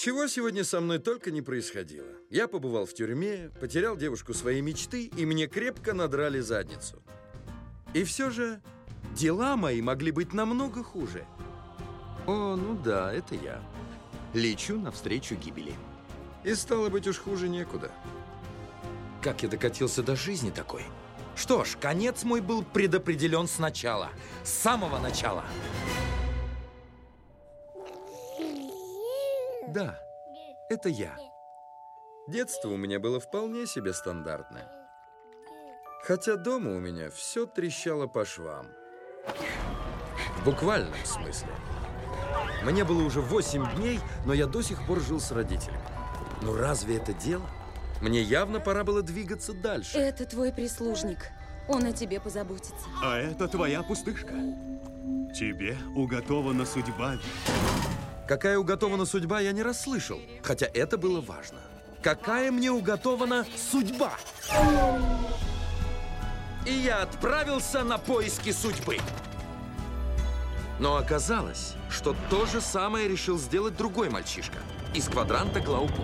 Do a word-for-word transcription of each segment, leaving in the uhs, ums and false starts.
Чего сегодня со мной только не происходило. Я побывал в тюрьме, потерял девушку своей мечты, и мне крепко надрали задницу. И все же дела мои могли быть намного хуже. О, ну да, это я. Лечу навстречу гибели. И стало быть, уж хуже некуда. Как я докатился до жизни такой? Что ж, конец мой был предопределен сначала. С самого начала. Да, это я. Детство у меня было вполне себе стандартное. Хотя дома у меня все трещало по швам. В буквальном смысле. Мне было уже восемь дней, но я до сих пор жил с родителями. Ну разве это дело? Мне явно пора было двигаться дальше. Это твой прислужник. Он о тебе позаботится. А это твоя пустышка. Тебе уготована судьба. Какая уготована судьба, я не расслышал. Хотя это было важно. Какая мне уготована судьба? И я отправился на поиски судьбы. Но оказалось, что то же самое решил сделать другой мальчишка из квадранта Глаупу.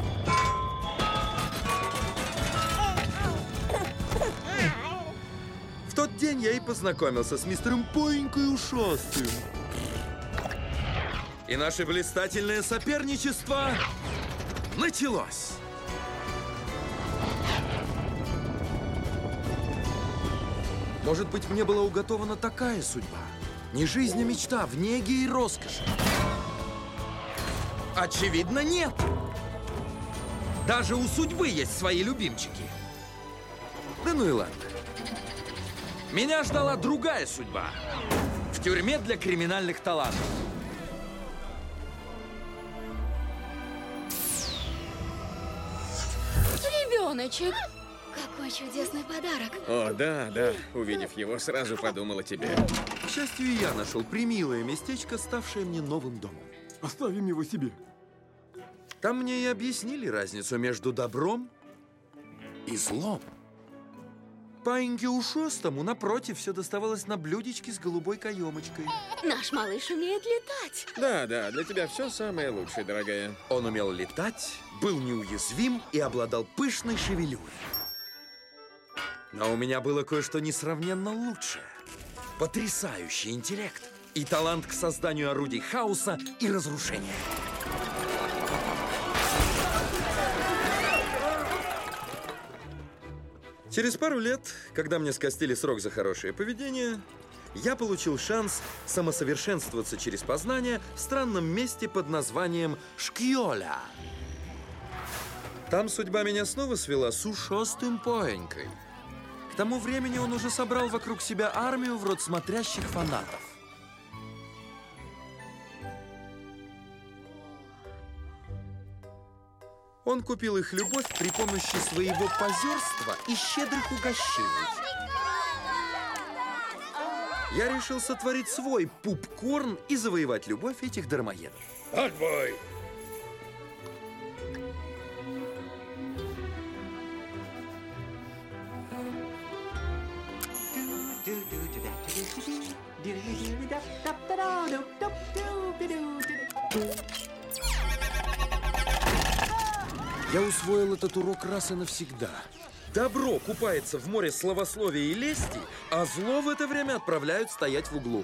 В тот день я и познакомился с мистером Поинькой Ушастым. И наше блистательное соперничество началось. Может быть, мне была уготована такая судьба. Не жизнь, а мечта в неге и роскоши. Очевидно, нет. Даже у судьбы есть свои любимчики. Да ну и ладно. Меня ждала другая судьба. В тюрьме для криминальных талантов. Ребеночек. Какой чудесный подарок. О, да, да. Увидев его, сразу подумал о тебе. К счастью, и я нашел примилое местечко, ставшее мне новым домом. Оставим его себе. Там мне и объяснили разницу между добром и злом. Паиньке Ушастому, напротив, все доставалось на блюдечке с голубой каемочкой. Наш малыш умеет летать. Да, да, для тебя все самое лучшее, дорогая. Он умел летать, был неуязвим и обладал пышной шевелюрой. Но у меня было кое-что несравненно лучшее. Потрясающий интеллект и талант к созданию орудий хаоса и разрушения. Через пару лет, когда мне скостили срок за хорошее поведение, я получил шанс самосовершенствоваться через познание в странном месте под названием Шкьоля. Там судьба меня снова свела с Ушастым Поинькой. К тому времени он уже собрал вокруг себя армию в род смотрящих фанатов. Он купил их любовь при помощи своего позерства и щедрых угощений. Я решил сотворить свой пупкорн и завоевать любовь этих дармоедов. Отбой! Я усвоил этот урок раз и навсегда. Добро купается в море словословия и лести, а зло в это время отправляют стоять в углу.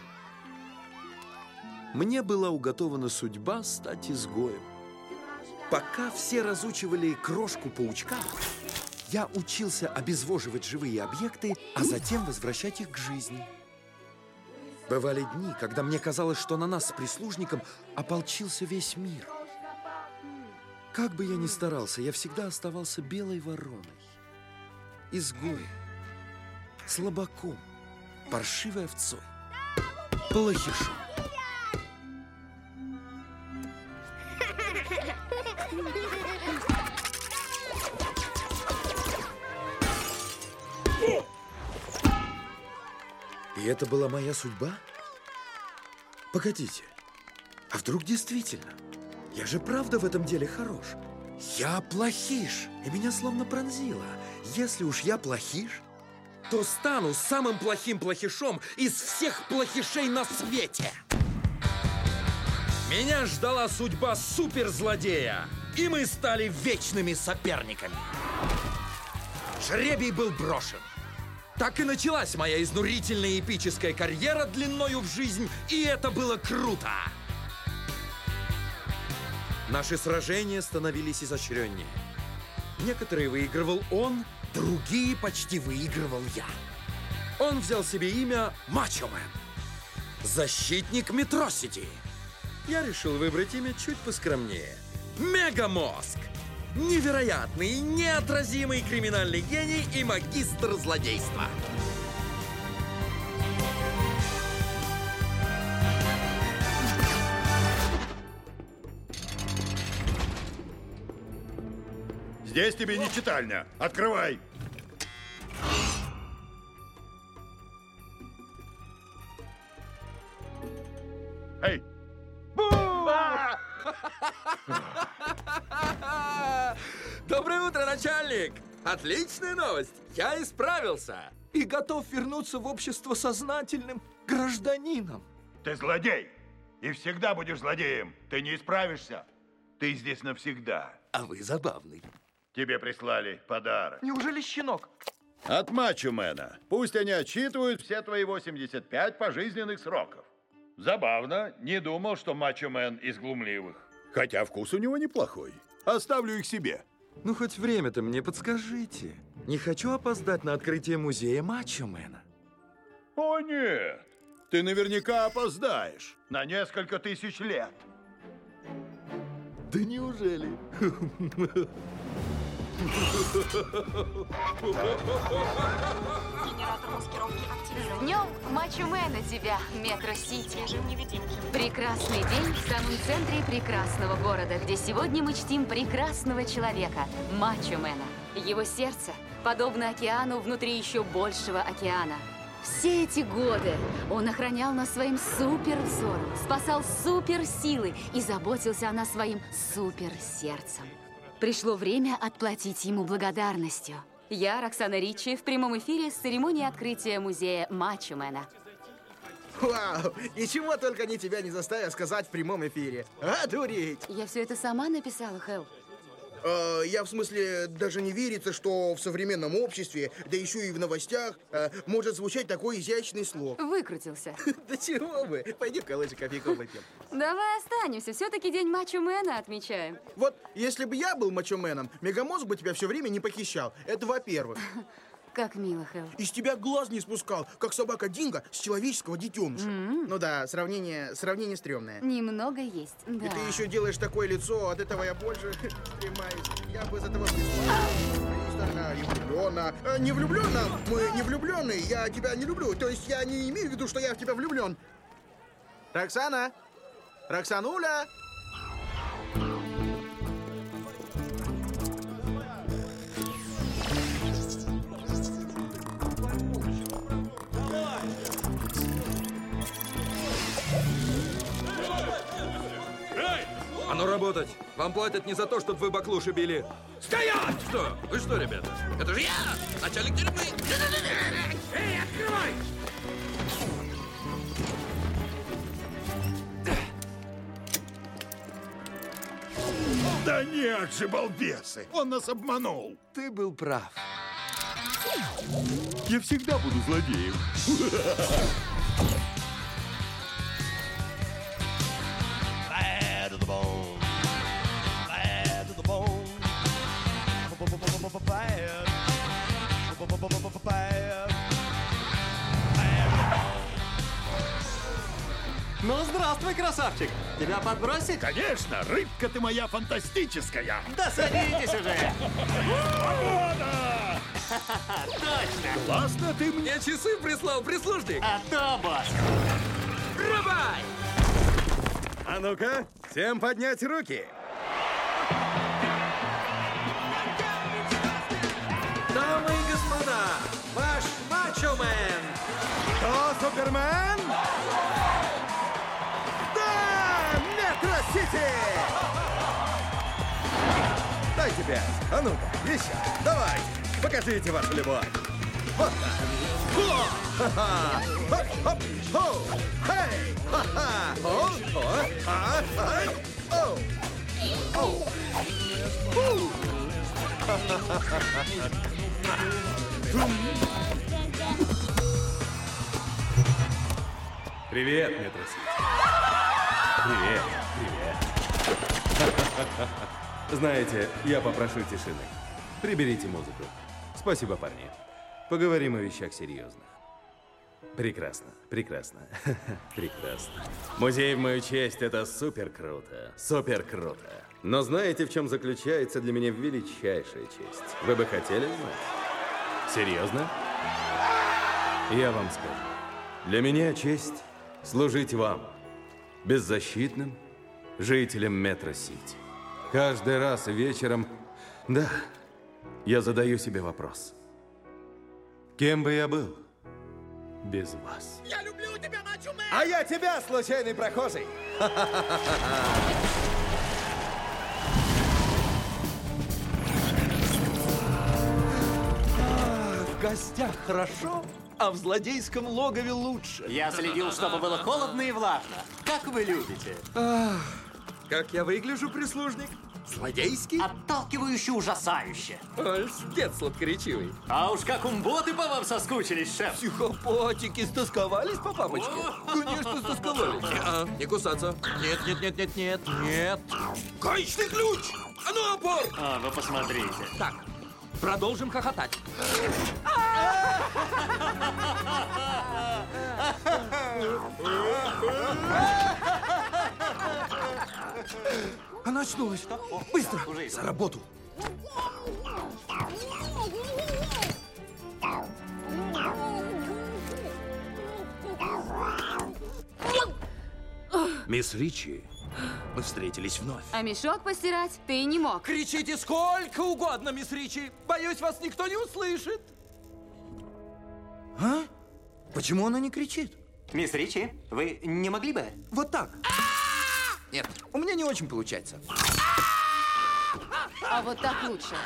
Мне была уготована судьба стать изгоем. Пока все разучивали крошку паучка, я учился обезвоживать живые объекты, а затем возвращать их к жизни. Бывали дни, когда мне казалось, что на нас с прислужником ополчился весь мир. Как бы я ни старался, я всегда оставался белой вороной, изгоем, слабаком, паршивой овцой, плохишом. И это была моя судьба? Погодите, а вдруг действительно? Я же правда в этом деле хорош. Я плохиш, и меня словно пронзило. Если уж я плохиш, то стану самым плохим плохишом из всех плохишей на свете. Меня ждала судьба суперзлодея, и мы стали вечными соперниками. Жребий был брошен. Так и началась моя изнурительная эпическая карьера длиною в жизнь, и это было круто. Наши сражения становились изощреннее. Некоторые выигрывал он, другие почти выигрывал я. Он взял себе имя Мачо Мэн. Защитник Метросити. Я решил выбрать имя чуть поскромнее. Мегамозг. Невероятный, неотразимый криминальный гений и магистр злодейства. Здесь тебе не читальня. Открывай. Эй! Доброе утро, начальник! Отличная новость! Я исправился и готов вернуться в общество сознательным гражданином. Ты злодей! И всегда будешь злодеем. Ты не исправишься. Ты здесь навсегда. А вы забавный. Тебе прислали подарок. Неужели щенок? От Мачо Мэна. Пусть они отчитывают все твои восемьдесят пять пожизненных сроков. Забавно. Не думал, что Мачо Мэн из глумливых. Хотя вкус у него неплохой. Оставлю их себе. Ну, хоть время-то мне подскажите. Не хочу опоздать на открытие музея Мачо Мэна. О, нет. Ты наверняка опоздаешь. На несколько тысяч лет. Да неужели? С днем Мачо Мэна тебя, Метро Сити. Прекрасный день в самом центре прекрасного города, где сегодня мы чтим прекрасного человека, Мачо Мэна. Его сердце подобно океану внутри еще большего океана. Все эти годы он охранял нас своим супервзором, спасал суперсилой и заботился о нас своим суперсердцем. Пришло время отплатить ему благодарностью. Я, Роксана Ричи, в прямом эфире с церемонии открытия музея Мачо Мэна. Вау! И чего только они тебя не заставят сказать в прямом эфире. Одуреть! Я все это сама написала, Хэл. Э, я в смысле, даже не верится, что в современном обществе, да еще и в новостях, э, может звучать такой изящный слог. Выкрутился. Да чего вы? Пойди-ка лучше кофейку выпьем. Давай останемся, все-таки день Мачо Мэна отмечаем. Вот, если бы я был Мачо Мэном, Мегамозг бы тебя все время не похищал. Это во-первых. Как мило, Хэл. Из тебя глаз не спускал, как собака Динго с человеческого детеныша. Mm-hmm. Ну да, сравнение, сравнение стрёмное. Немного есть, да. И ты еще делаешь такое лицо, от этого я больше стремаюсь. Я бы из этого пристально, не влюбленно. Э, не влюбленно? Мы не влюбленные, я тебя не люблю. То есть я не имею в виду, что я в тебя влюблен. Роксана? Роксануля? А ну работать! Вам платят не за то, чтобы вы баклуши били. Стоять! Что? Вы что, ребята? Это же я! Начальник тюрьмы! Эй, открывай! Да нет же, балбесы! Он нас обманул! Ты был прав. Я всегда буду злодеем. Ну, здравствуй, красавчик! Тебя подбросить? Конечно! Рыбка ты моя фантастическая! Да садитесь уже! Свобода! Точно! Классно ты мне... Мне часы прислал прислужник! А то, босс! Рубай! А ну-ка, всем поднять руки! Дамы и господа, ваш Мачо Мэн! Кто Супермен? Да! Метро Сити! Дайте пять. А ну-ка, еще. Давай, покажите вашу любовь. Вот так. О! Ха-ха! Хоп, хоп, хоу! Хей! Ха-ха! О, о, а, ай! Оу! Оу! Фу! Привет, Метро Сити. Привет, привет. Знаете, я попрошу тишины. Приберите музыку. Спасибо, парни. Поговорим о вещах серьезных. Прекрасно, прекрасно, прекрасно. Музей в мою честь – это супер круто, супер круто. Но знаете, в чем заключается для меня величайшая честь? Вы бы хотели знать? Серьезно? Я вам скажу. Для меня честь служить вам, беззащитным жителям Метро Сити. Каждый раз вечером, да, я задаю себе вопрос. Кем бы я был без вас? Я люблю тебя, Мачо Мэн! А я тебя, случайный прохожий! В гостях хорошо, а в злодейском логове лучше. Я следил, чтобы было холодно и влажно. Как вы любите? Как я выгляжу, прислужник? Злодейский? Отталкивающе ужасающе. Льстец сладкоречивый. А уж как умботы по вам соскучились, шеф. Психопатики стосковались по папочке? Конечно, стосковались. А, не кусаться. Нет, нет, нет, нет, нет, нет. Гаечный ключ! А ну, опор! А, вы посмотрите. Так, продолжим хохотать. Она очнулась. Быстро, за работу. Мисс Ричи, мы встретились вновь. А мешок постирать ты не мог. Кричите сколько угодно, мисс Ричи. Боюсь, вас никто не услышит. А? Почему она не кричит? Мисс Ричи, вы не могли бы? Вот так. Нет, у меня не очень получается. А вот так лучше.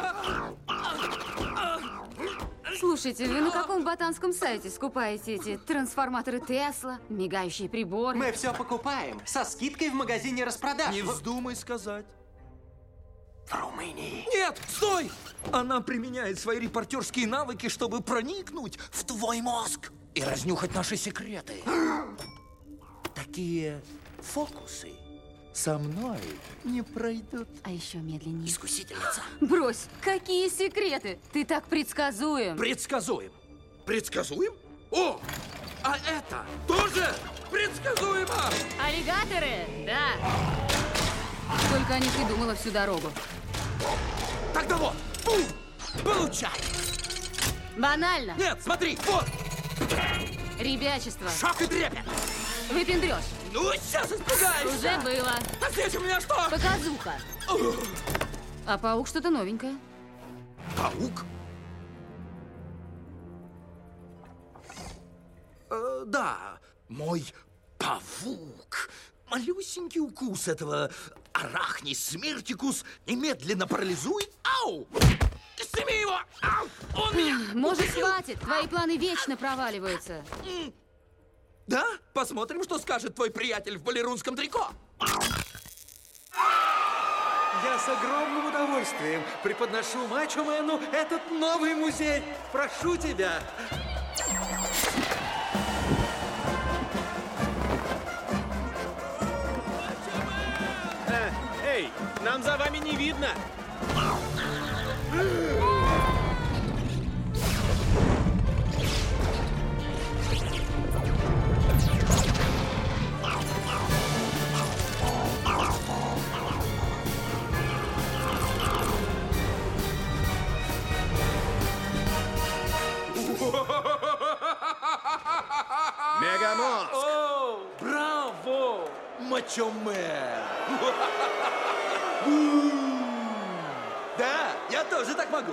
Слушайте, вы на каком ботанском сайте скупаете эти трансформаторы Тесла, мигающие приборы? Мы все покупаем со скидкой в магазине распродаж. Не вздумай сказать. В Румынии. Нет, стой! Она применяет свои репортерские навыки, чтобы проникнуть в твой мозг и разнюхать наши секреты. Такие фокусы со мной не пройдут. А еще медленнее. Искусительница. Брось, какие секреты? Ты так предсказуем. Предсказуем. Предсказуем? О, а это тоже предсказуемо! Аллигаторы? Да. Сколько о них и думала всю дорогу. Тогда вот, бум, получай! Банально. Нет, смотри, вот! Ребячество. Шаг и трепет! Выпендрёшь. Ну, сейчас испугаешься! Уже было. А здесь у меня что? Показуха. А паук что-то новенькое. Паук? Э, да, мой павук. Малюсенький укус этого арахнис смертикус немедленно парализует. Ау! Сними его! Ау! Он меня... Может, хватит? Твои планы вечно проваливаются. Да? Посмотрим, что скажет твой приятель в балерунском трико. Я с огромным удовольствием преподношу Мачо Мэну этот новый музей. Прошу тебя. Э, эй, нам за вами не видно. Мегамозг! О, браво! Мачо Мэн! Да, я тоже так могу.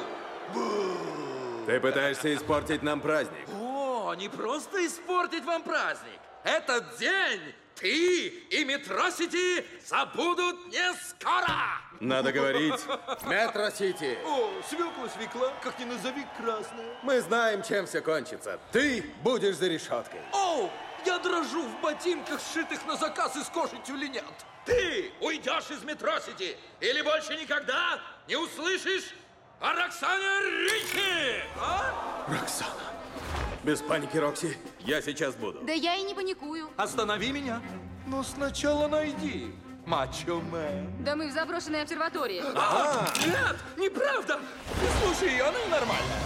Ты пытаешься испортить нам праздник. О, не просто испортить вам праздник, этот день ты и Метро-Сити забудут не скоро. Надо говорить Метро-Сити. О, свекла, свекла, как ни назови, красная. Мы знаем, чем все кончится. Ты будешь за решеткой. О, я дрожу в ботинках, сшитых на заказ из кожи тюленят. Ты уйдешь из Метро-Сити или больше никогда не услышишь о Роксане Ричи! А? Роксана. Без паники, Рокси. Я сейчас буду. Да я и не паникую. Останови меня. Но сначала найди Мачо Мэн. Да мы в заброшенной обсерватории. А, нет, неправда. Слушай, она ненормальная.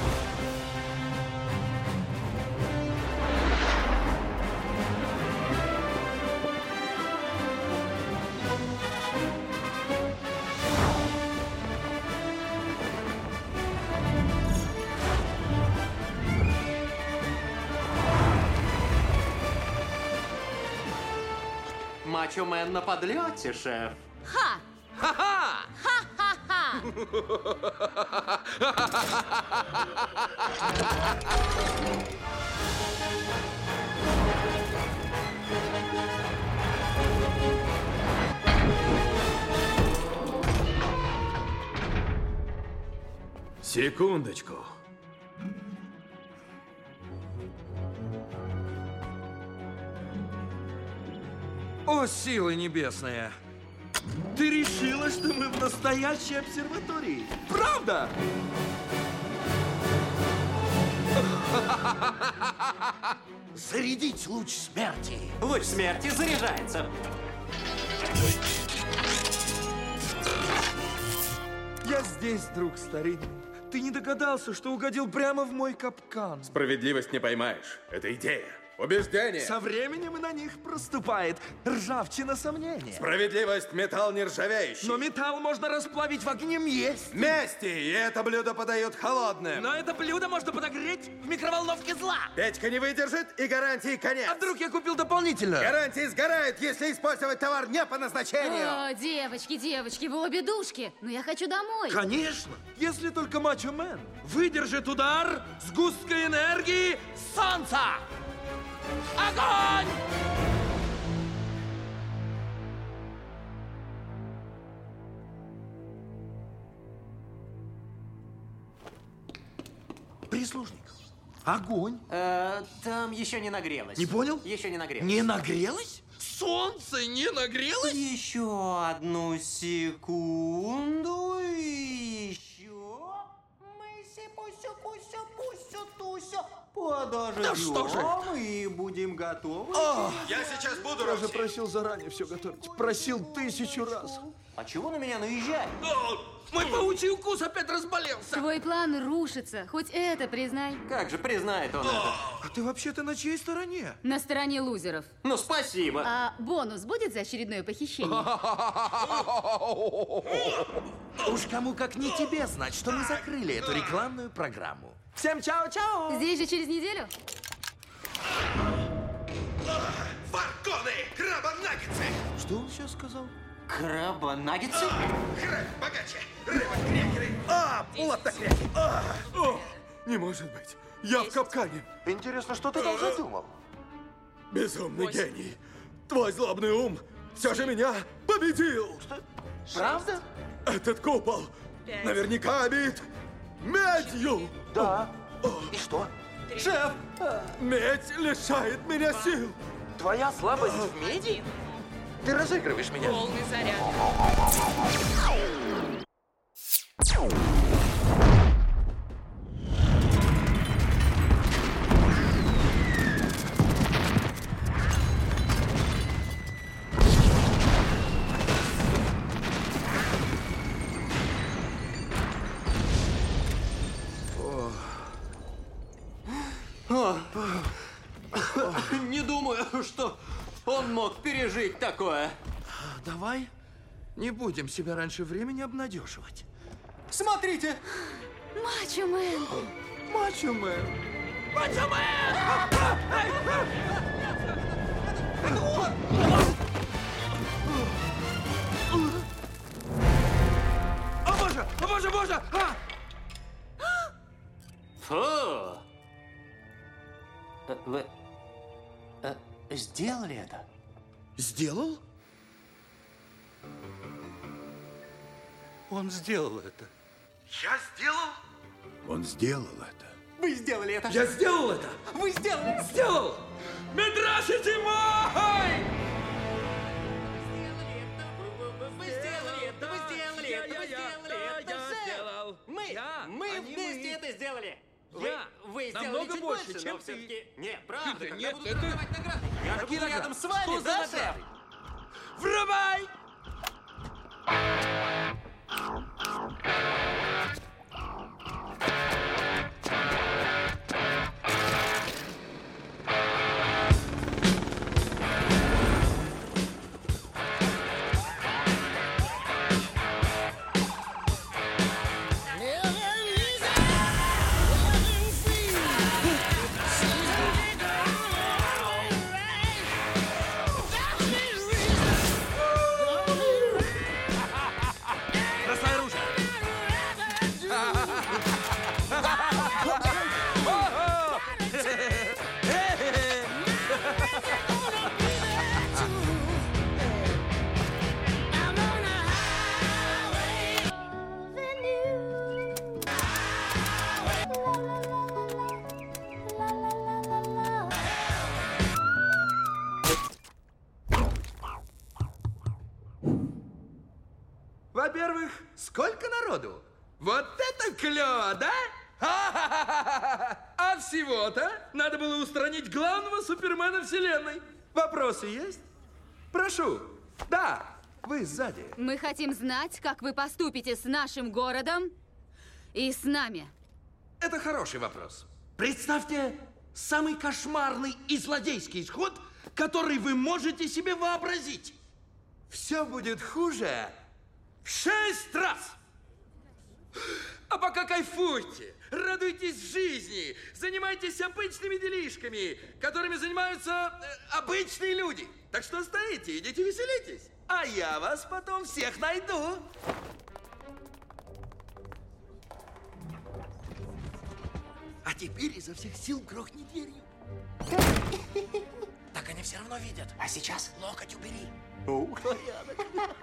Мачо Мэн на подлете, шеф. Ха! Ха-ха! Ха-ха-ха! Секундочку. О, силы небесные! Ты решила, что мы в настоящей обсерватории? Правда? Зарядить луч смерти. Луч смерти заряжается. Я здесь, друг старинный. Ты не догадался, что угодил прямо в мой капкан. Справедливость не поймаешь. Это идея. Убеждение. Со временем и на них проступает ржавчина сомнения. Справедливость — металл нержавеющий. Но металл можно расплавить в огне есть. Вместе, и это блюдо подают холодным. Но это блюдо можно подогреть в микроволновке зла. Печка не выдержит, и гарантии конец. А вдруг я купил дополнительно? Гарантии сгорают, если использовать товар не по назначению. О, девочки, девочки, вы обе душки. Но я хочу домой. Конечно, если только Мачо Мэн выдержит удар сгустка энергии солнца. Огонь! Прислужник. Огонь. Э, там еще не нагрелось. Не понял? Еще не нагрелось. Не нагрелось? Солнце не нагрелось? Еще одну секунду. Еще. Мыси, пусю, пусю, пусю, тусю. Подождем. Да что же? И будем готовы. О, я сейчас буду, Я же просил заранее все готовить. Просил тысячу раз. А чего на меня наезжать? О, мой паучий укус опять разболелся. Твой план рушится. Хоть это признай. Как же признает он это? А ты вообще-то на чьей стороне? На стороне лузеров. Ну, спасибо. А бонус будет за очередное похищение? Уж кому как не тебе знать, что мы закрыли эту рекламную программу. Всем чао-чао! Здесь же через неделю? Фарконы! Краба-наггетсы! Что он сейчас сказал? Краба-наггетсы? Краб богаче! Рыба-крекеры! А, плотно-крекер! А, о, не может быть! Я в капкане! Интересно, что ты там задумал? Безумный гений! Твой злобный ум все же меня победил! Что? Правда? Этот купол наверняка обит медью! Да. И что? Шеф! Медь лишает меня сил! Твоя слабость в меди? Ты разыгрываешь меня. Полный заряд. Не думаю, что он мог пережить такое. Давай не будем себя раньше времени обнадеживать. Смотрите! Мачо Мэн! Мачо Мэн! Мачо Мэн! О боже! О боже, боже! А! Фу! Э, Вы... э, сделали это? Сделал? Он сделал это. Я сделал? Он сделал это. Вы сделали это! Я сделал это! Вы сделали! Сделал! Медрасити мой! Вы сделали это! Вы сделали это! Вы сделали это! Я сделал! Мы! Я, Мы а не вместе вы. это сделали! Я. Вы, вы сделали Намного чуть больше, больше, чем но ты. все-таки... Нет, правда, Нет, когда нет, будут это- раздавать награды. Я же Какие буду рядом награды? с вами, Что за да, награды? шеф? Врубай! Бросай оружие! Во-первых, сколько народу? Вот это клево, да? А всего-то надо было устранить главного супермена вселенной. Вопросы есть? Прошу. Да, вы сзади. Мы хотим знать, как вы поступите с нашим городом и с нами. Это хороший вопрос. Представьте самый кошмарный и злодейский исход, который вы можете себе вообразить. Все будет хуже в шесть раз. А пока кайфуйте, радуйтесь жизни, занимайтесь обычными делишками, которыми занимаются э, обычные люди. Так что стоите, идите веселитесь, а я вас потом всех найду. А теперь изо всех сил грохни дверью. Так они все равно видят. А сейчас? Локоть убери. Порядок.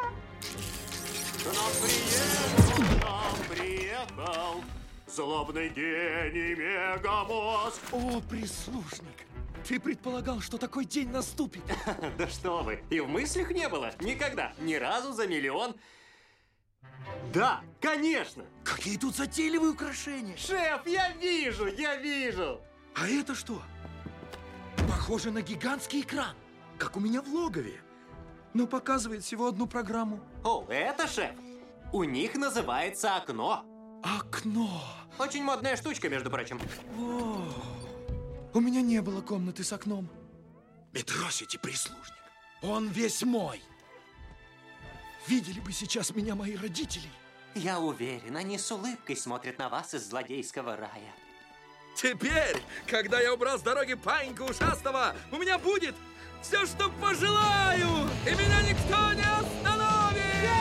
К нам приехал, к нам приехал злобный гений Мегамозг. О, прислужник, ты предполагал, что такой день наступит? Да что вы, и в мыслях не было. Никогда. Ни разу за миллион. Да, конечно. Какие тут затейливые украшения. Шеф, я вижу, я вижу. А это что? Похоже на гигантский экран, как у меня в логове. Но показывает всего одну программу. О, это, шеф, у них называется окно. Окно. Очень модная штучка, между прочим. О, у меня не было комнаты с окном. Медрасити прислужник. Он весь мой. Видели бы сейчас меня мои родители. Я уверен, они с улыбкой смотрят на вас из злодейского рая. Теперь, когда я убрал с дороги паинька ушастого, у меня будет все, что пожелаю, и меня никто не остановит!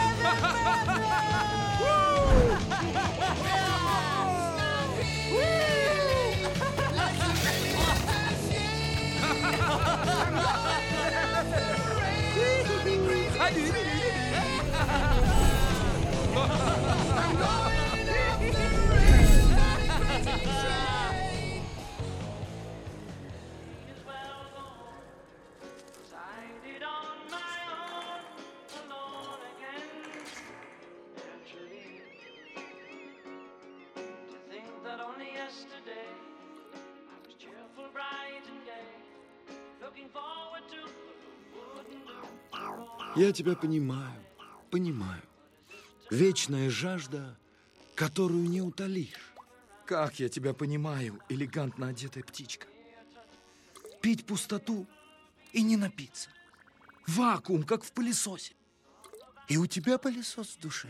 Я тебя понимаю, понимаю. Вечная жажда, которую не утолишь. Как я тебя понимаю, элегантно одетая птичка. Пить пустоту и не напиться. Вакуум, как в пылесосе. И у тебя пылесос в душе.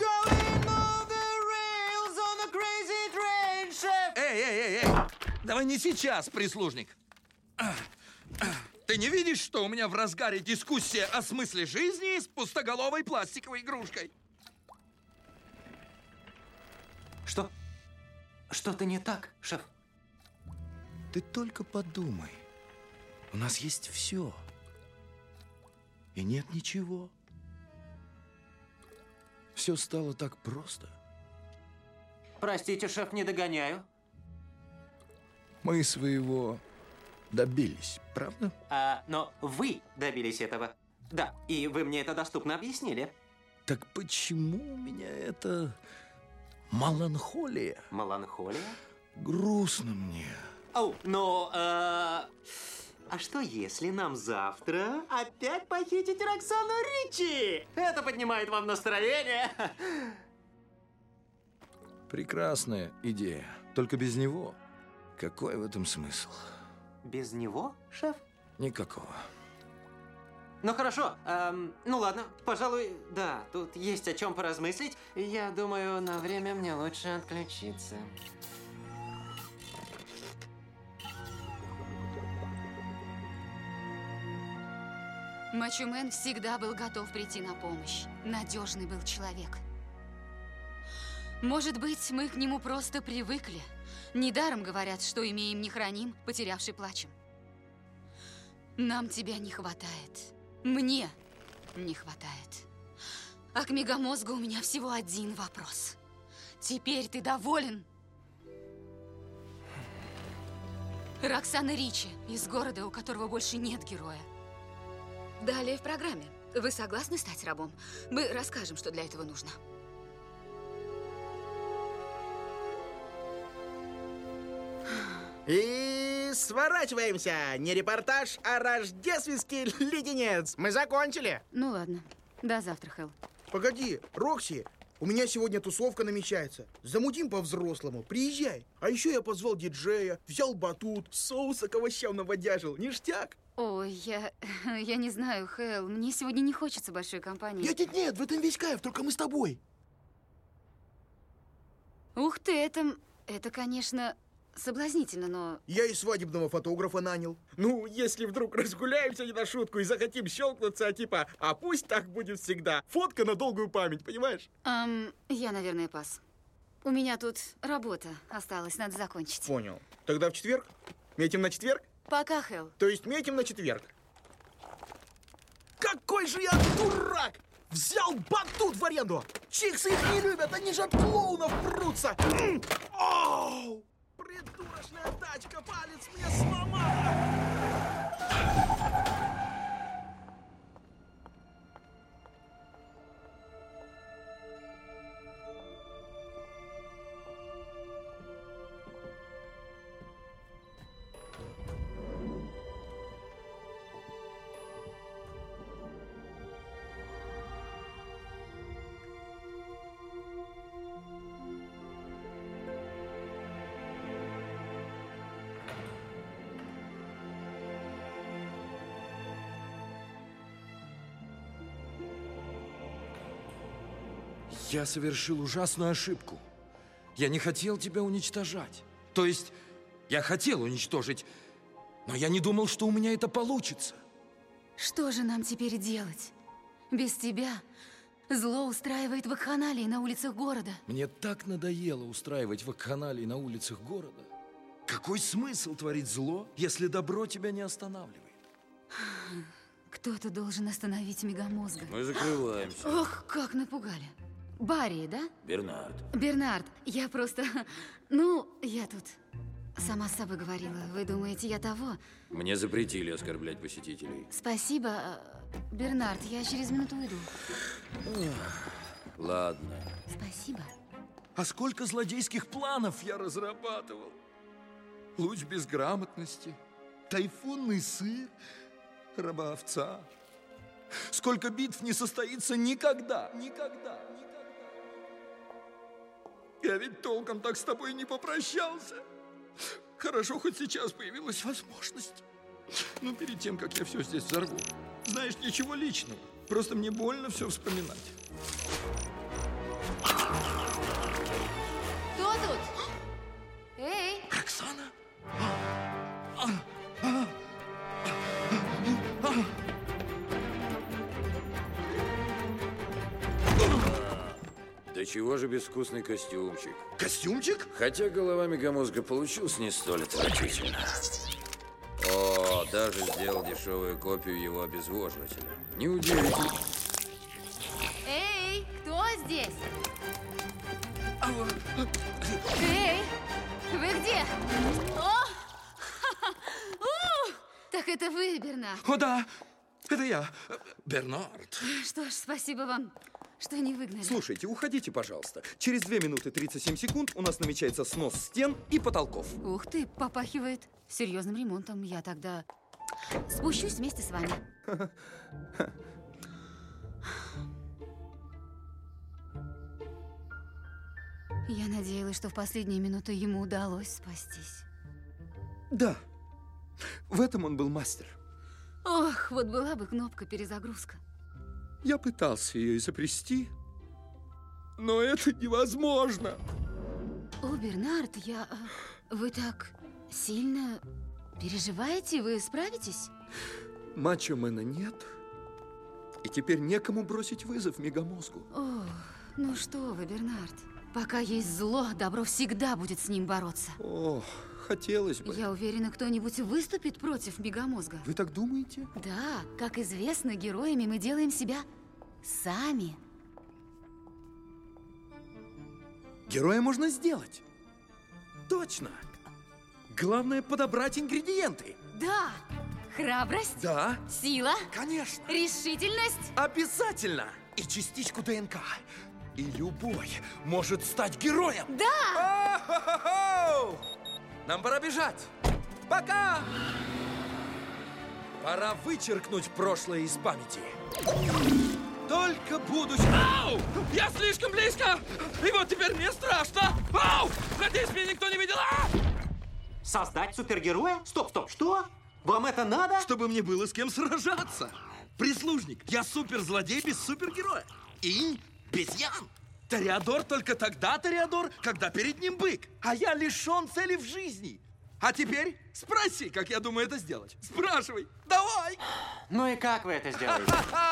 Эй, эй, эй, эй! Давай не сейчас, прислужник. Ты не видишь, что у меня в разгаре дискуссия о смысле жизни с пустоголовой пластиковой игрушкой? Что? Что-то не так, шеф? Ты только подумай. У нас есть все. и нет ничего. Все стало так просто. Простите, шеф, не догоняю. Мы своего добились, правда? А, но вы добились этого. Да, и вы мне это доступно объяснили. Так почему у меня это меланхолия? Меланхолия? Грустно мне. Оу, но... Э, а что если нам завтра опять похитить Роксану Ричи? Это поднимает вам настроение. Прекрасная идея. Только без него. Какой в этом смысл? Без него, шеф? Никакого. Ну хорошо, эм, ну ладно, пожалуй, да, тут есть о чем поразмыслить. Я думаю, на время мне лучше отключиться. Мачо-мен всегда был готов прийти на помощь. Надежный был человек. Может быть, мы к нему просто привыкли. Недаром говорят, что имеем не храним, потерявший плачем. Нам тебя не хватает. Мне не хватает. А к мегамозгу у меня всего один вопрос. Теперь ты доволен? Роксана Ричи из города, у которого больше нет героя. Далее в программе. Вы согласны стать рабом? Мы расскажем, что для этого нужно. И сворачиваемся. Не репортаж, а рождественский леденец. Мы закончили. Ну ладно. До завтра, Хэл. Погоди, Рокси, у меня сегодня тусовка намечается. Замутим по-взрослому. Приезжай. А еще я позвал диджея, взял батут, соуса к овощам наводяжил. Ништяк. Ой, я... я не знаю, Хэл. Мне сегодня не хочется большой компании. Нет, нет, нет, в этом весь кайф, только мы с тобой. Ух ты, это... Это, конечно... соблазнительно, но... Я и свадебного фотографа нанял. Ну, если вдруг разгуляемся не на шутку и захотим щелкнуться, типа, а пусть так будет всегда. Фотка на долгую память, понимаешь? Эм, я, наверное, пас. У меня тут работа осталась, надо закончить. Понял. Тогда в четверг? Метим на четверг? Пока, Хэл. То есть метим на четверг. Какой же я дурак! Взял батут в аренду! Чиксы их не любят, они же от клоунов прутся! Оу! Придурочная тачка, палец мне сломала! Я совершил ужасную ошибку. Я не хотел тебя уничтожать. То есть, я хотел уничтожить, но я не думал, что у меня это получится. Что же нам теперь делать? Без тебя зло устраивает вакханалии на улицах города. Мне так надоело устраивать вакханалии на улицах города. Какой смысл творить зло, если добро тебя не останавливает? Кто-то должен остановить мегамозга. Мы закрываемся. Ох, как напугали. Барри, да? Бернард. Бернард, я просто... Ну, я тут сама с собой говорила. Вы думаете, я того? Мне запретили оскорблять посетителей. Спасибо. Бернард, я через минуту уйду. Ладно. Спасибо. А сколько злодейских планов я разрабатывал. Луч безграмотности, тайфунный сыр, рабоовца. Сколько битв не состоится никогда, никогда, никогда. Я ведь толком так с тобой не попрощался. Хорошо, хоть сейчас появилась возможность. Но перед тем, как я все здесь взорву, знаешь, ничего личного. Просто мне больно все вспоминать. Кто тут? Эй! Роксана? А, а, а, а. Да чего же безвкусный костюмчик? Костюмчик? Хотя голова мегамозга получилась не столь отвратительно. О, даже сделал дешевую копию его обезвоживателя. Неудивительно. Эй, кто здесь? Эй, вы где? О! У! Так это вы, Бернард. О, да, это я, Бернард. Что ж, спасибо вам, что не выгнали. Слушайте, уходите, пожалуйста. Через две минуты тридцать семь секунд у нас намечается снос стен и потолков. Ух ты, попахивает серьезным ремонтом. Я тогда спущусь вместе с вами. Я надеялась, что в последние минуты ему удалось спастись. Да, в этом он был мастер. Ох, вот была бы кнопка перезагрузка. Я пытался ее изобрести, но это невозможно. О, Бернард, я... Вы так сильно переживаете? Вы справитесь? Мачо-мена нет, и теперь некому бросить вызов мегамозгу. О, ну что вы, Бернард. Пока есть зло, добро всегда будет с ним бороться. О, хотелось бы. Я уверена, кто-нибудь выступит против мегамозга. Вы так думаете? Да, как известно, героями мы делаем себя сами. Героя можно сделать. Точно. Главное подобрать ингредиенты. Да. Храбрость. Да. Сила. Конечно. Решительность. Обязательно. И частичку ДНК. И любой может стать героем. Да. О-хо-хо-хо! Нам пора бежать. Пока. Пора вычеркнуть прошлое из памяти. Только будущее. Ау! Я слишком близко! И вот теперь мне страшно! Ау! Надеюсь, меня никто не видел! А! Создать супергероя? Стоп, стоп, что? Вам это надо? Чтобы мне было с кем сражаться. Прислужник, я суперзлодей без супергероя. И Бесьян. Тореадор только тогда Тореадор, когда перед ним бык. А я лишен цели в жизни. А теперь спроси, как я думаю это сделать. Спрашивай. Давай. Ну и как вы это сделаете?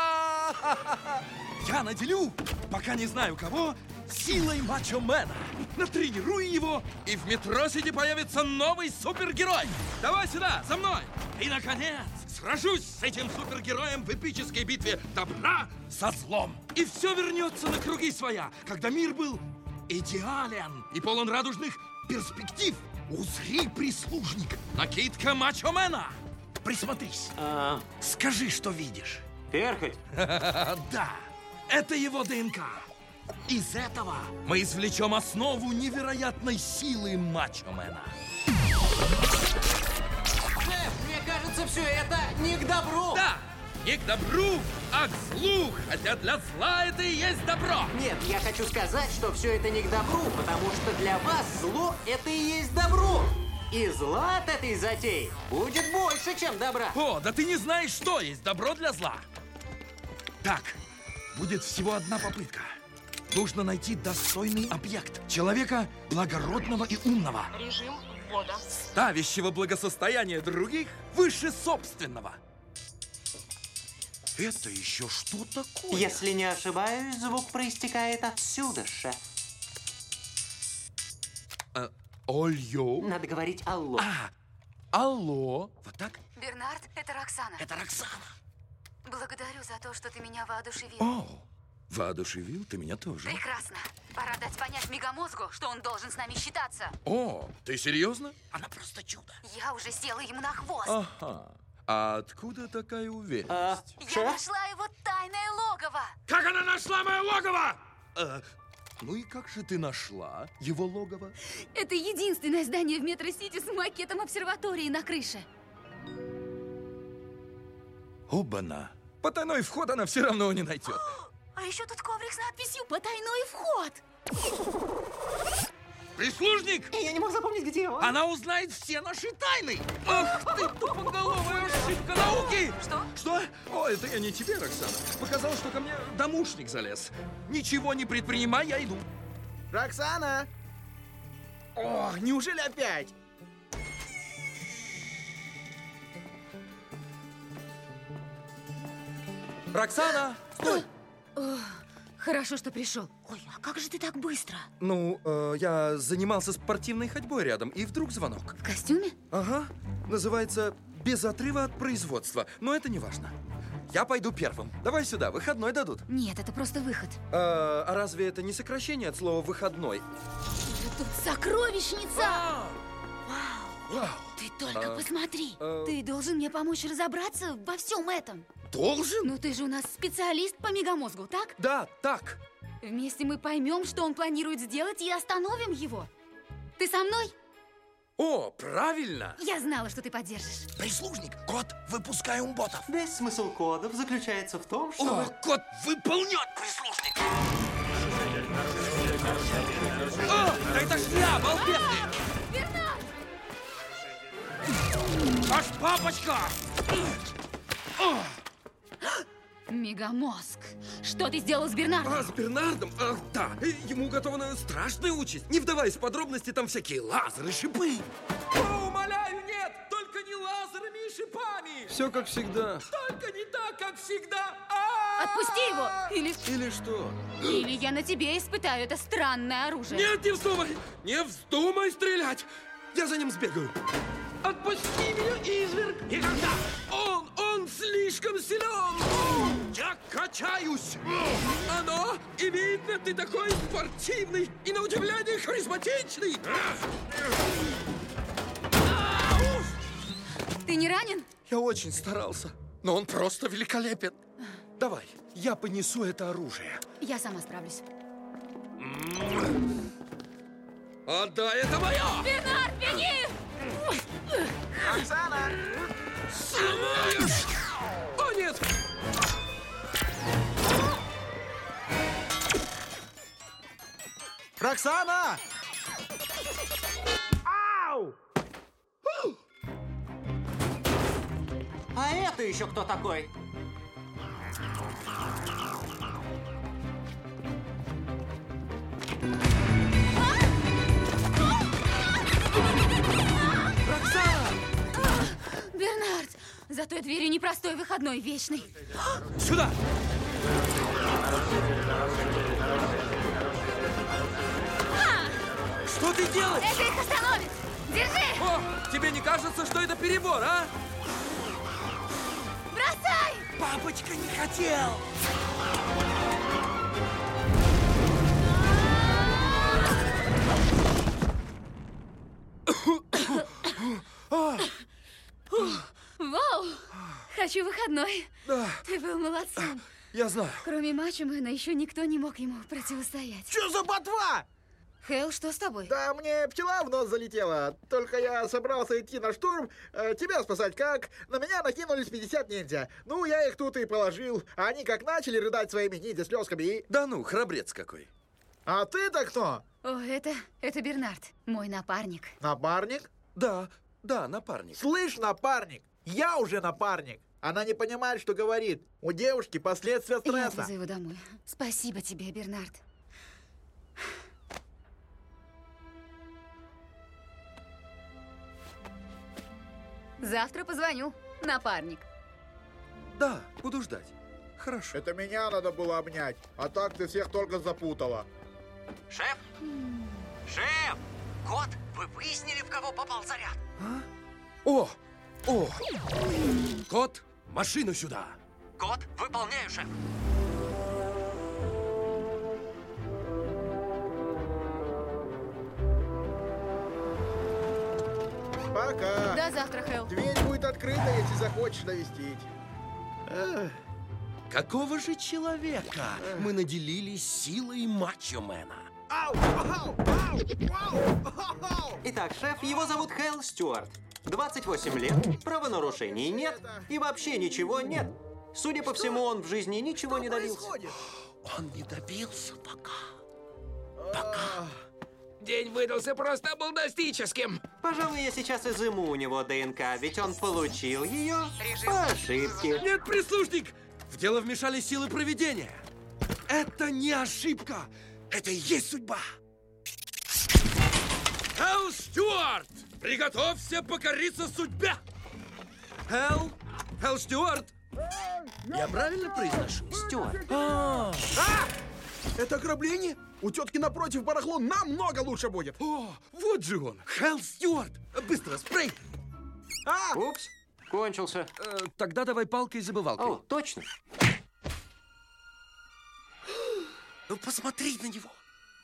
Я наделю, пока не знаю кого, силой Мачо-мена. Натренирую его, и в Метро-Сити появится новый супергерой. Давай сюда, за мной. И, наконец, сражусь с этим супергероем в эпической битве добра со злом. И все вернется на круги своя, когда мир был идеален и полон радужных перспектив. Узри, прислужник, накидка Мачо-мена. Присмотрись. А... Скажи, что видишь. Перхоть? Да, это его ДНК. Из этого мы извлечем основу невероятной силы Мачо-мена. Шеф, мне кажется, все это не к добру. Да, не к добру, а к злу. Хотя для зла это и есть добро. Нет, я хочу сказать, что все это не к добру, потому что для вас зло это и есть добро. И зла от этой затеи будет больше, чем добра. О, да ты не знаешь, что есть добро для зла. Так, будет всего одна попытка. Нужно найти достойный объект. Человека благородного и умного. Режим ввода. Ставящего благосостояние других выше собственного. Это еще что такое? Если не ошибаюсь, звук проистекает отсюда, шеф. А, Ольё? Надо говорить алло. А, алло. Вот так? Бернард, это Роксана. Это Роксана. Благодарю за то, что ты меня воодушевил. О, воодушевил ты меня тоже. Прекрасно. Пора дать понять мегамозгу, что он должен с нами считаться. О, ты серьезно? Она просто чудо. Я уже села ему на хвост. Ага. А откуда такая уверенность? А, Я шеф? нашла его тайное логово. Как она нашла мое логово? А, ну и как же ты нашла его логово? Это единственное здание в Метро-Сити с макетом обсерватории на крыше. Оба-на. Потайной вход она все равно не найдет. А еще тут коврик с надписью «Потайной вход». Прислужник! Я не мог запомнить, где он. Она узнает все наши тайны! Ах ты, тупоголовая ошибка науки! Что? Что? О, это я не тебе, Роксана. Показалось, что ко мне домушник залез. Ничего не предпринимай, я иду. Роксана! Ох, неужели опять? Роксана! Стой! О, хорошо, что пришел. Ой, а как же ты так быстро? Ну, э, я занимался спортивной ходьбой рядом, и вдруг звонок. В костюме? Ага. Называется Без отрыва от производства. Но это не важно. Я пойду первым. Давай сюда, выходной дадут. Нет, это просто выход. А, а разве это не сокращение от слова «выходной»? Тут сокровищница! Вау! Вау! Ты только А, посмотри. а. Ты должен мне помочь разобраться во всем этом. Должен? Ну ты же у нас специалист по мегамозгу, так? Да, так. Вместе мы поймем, что он планирует сделать, и остановим его. Ты со мной? О, правильно! Я знала, что ты поддержишь. Прислужник, кот, выпускаем ботов. Весь смысл кодов заключается в том, что... О, кот выполнет, прислужник! О, да это ж я, балбесный! Аж папочка! О! Мегамозг. Что ты сделал с Бернардом? А, с Бернардом? Ах, да. Ему уготована страшная участь. Не вдаваясь в подробности, там всякие лазеры, шипы. О, умоляю, нет! Только не лазерами и шипами! Все как всегда. Только не так, как всегда! А-а-а! Отпусти его! Или... Или что? Или я на тебе испытаю это странное оружие. Нет, не вздумай! Не вздумай стрелять! Я за ним сбегаю. Отпусти меня, изверг! Никогда! Он, он слишком силен! Я качаюсь! Оно и видно, ты такой спортивный и на удивление харизматичный! Ты не ранен? Я очень старался, но он просто великолепен. Давай, я понесу это оружие. Я сама справлюсь. Отдай, это мое! Бернард, беги! Оксана! Сломаешь! О, нет! Роксана! Ау! А это еще кто такой? Бернард! За той дверью непростой выходной, вечный. Сюда! Что ты делаешь? Это их остановит! Держи! О, тебе не кажется, что это перебор, а? Бросай! Папочка не хотел! Вау! Хочу выходной. Да. Ты был молодцом. Я знаю. Кроме Мачо-Мэна еще никто не мог ему противостоять. Что за ботва? Хэл, что с тобой? Да мне пчела в нос залетела. Только я собрался идти на штурм, э, тебя спасать как? На меня накинулись пятьдесят ниндзя. Ну, я их тут и положил. А они как начали рыдать своими ниндзя-слезками и... Да ну, храбрец какой. А ты-то кто? О, это... это Бернард, мой напарник. Напарник? Да, да, напарник. Слышь, напарник, я уже напарник. Она не понимает, что говорит. У девушки последствия Я стресса. отвезу его домой. Спасибо тебе, Бернард. Завтра позвоню, напарник. Да, буду ждать. Хорошо. Это меня надо было обнять. А так ты всех только запутала. Шеф? Шеф! Кот, вы выяснили, в кого попал заряд? А? О! О! Кот, машину сюда! Кот, выполняю, шеф. Пока. До завтра, Хэл. Дверь будет открыта, если захочешь навестить. Эх. Какого же человека мы наделили силой Мачо-Мэна? Ау! Ау! Ау! Ау! Ау! Итак, шеф, его зовут Хэл Стюарт. двадцать восемь лет, правонарушений нет и вообще ничего нет. Судя по всему, он в жизни ничего не добился. Он не добился пока. Пока. День выдался просто бомбастическим. Пожалуй, я сейчас изыму у него ДНК, ведь он получил ее по ошибке. Нет, прислужник! В дело вмешались силы провидения. Это не ошибка. Это и есть судьба. Хэл Стюарт, приготовься покориться судьбе. Хэл, Хэл Стюарт. Я правильно произношу? Стюарт. А, А! Это ограбление? У тетки напротив барахло намного лучше будет. О, вот же он, Хэл Стюарт. Быстро, спрей. А! Упс. кончился. Э, тогда давай палкой и забывалкой. О, точно. Ну, посмотри на него.